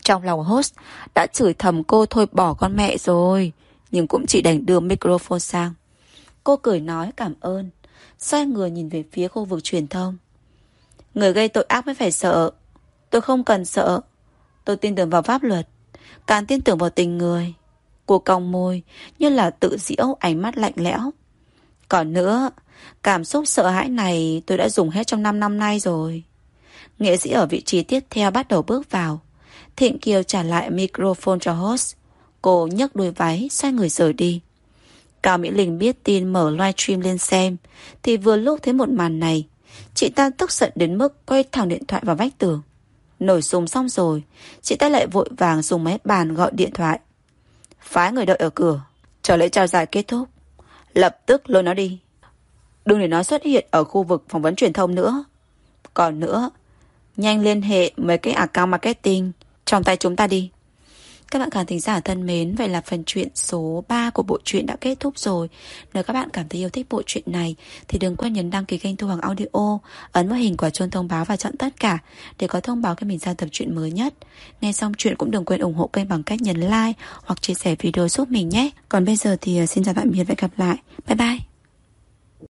Trong lòng host đã chửi thầm cô thôi bỏ con mẹ rồi, nhưng cũng chỉ đành đưa microphone sang. Cô cười nói cảm ơn, xoay người nhìn về phía khu vực truyền thông. Người gây tội ác mới phải sợ. Tôi không cần sợ. Tôi tin tưởng vào pháp luật, càng tin tưởng vào tình người. Cô cong môi như là tự giễu, ánh mắt lạnh lẽo. Còn nữa, cảm xúc sợ hãi này tôi đã dùng hết trong năm năm nay rồi. Nghệ sĩ ở vị trí tiếp theo bắt đầu bước vào. Thịnh Kiều trả lại microphone cho host. Cô nhấc đôi váy, xoay người rời đi. Cao Mỹ Linh biết tin mở livestream lên xem, thì vừa lúc thấy một màn này. Chị ta tức giận đến mức quay thẳng điện thoại vào vách tường. Nổi súng xong rồi, chị ta lại vội vàng dùng máy bàn gọi điện thoại. Phái người đợi ở cửa, chờ lễ trao giải kết thúc. Lập tức lôi nó đi. Đừng để nó xuất hiện ở khu vực phỏng vấn truyền thông nữa. Còn nữa, nhanh liên hệ mấy cái account marketing trong tay chúng ta đi. Các bạn khán thính giả thân mến, vậy là phần truyện số ba của bộ truyện đã kết thúc rồi. Nếu các bạn cảm thấy yêu thích bộ truyện này thì đừng quên nhấn đăng ký kênh Thu Hằng Audio, ấn vào hình quả chuông thông báo và chọn tất cả để có thông báo khi mình ra tập truyện mới nhất. Nghe xong truyện cũng đừng quên ủng hộ kênh bằng cách nhấn like hoặc chia sẻ video giúp mình nhé. Còn bây giờ thì xin chào tạm biệt và hẹn gặp lại. Bye bye.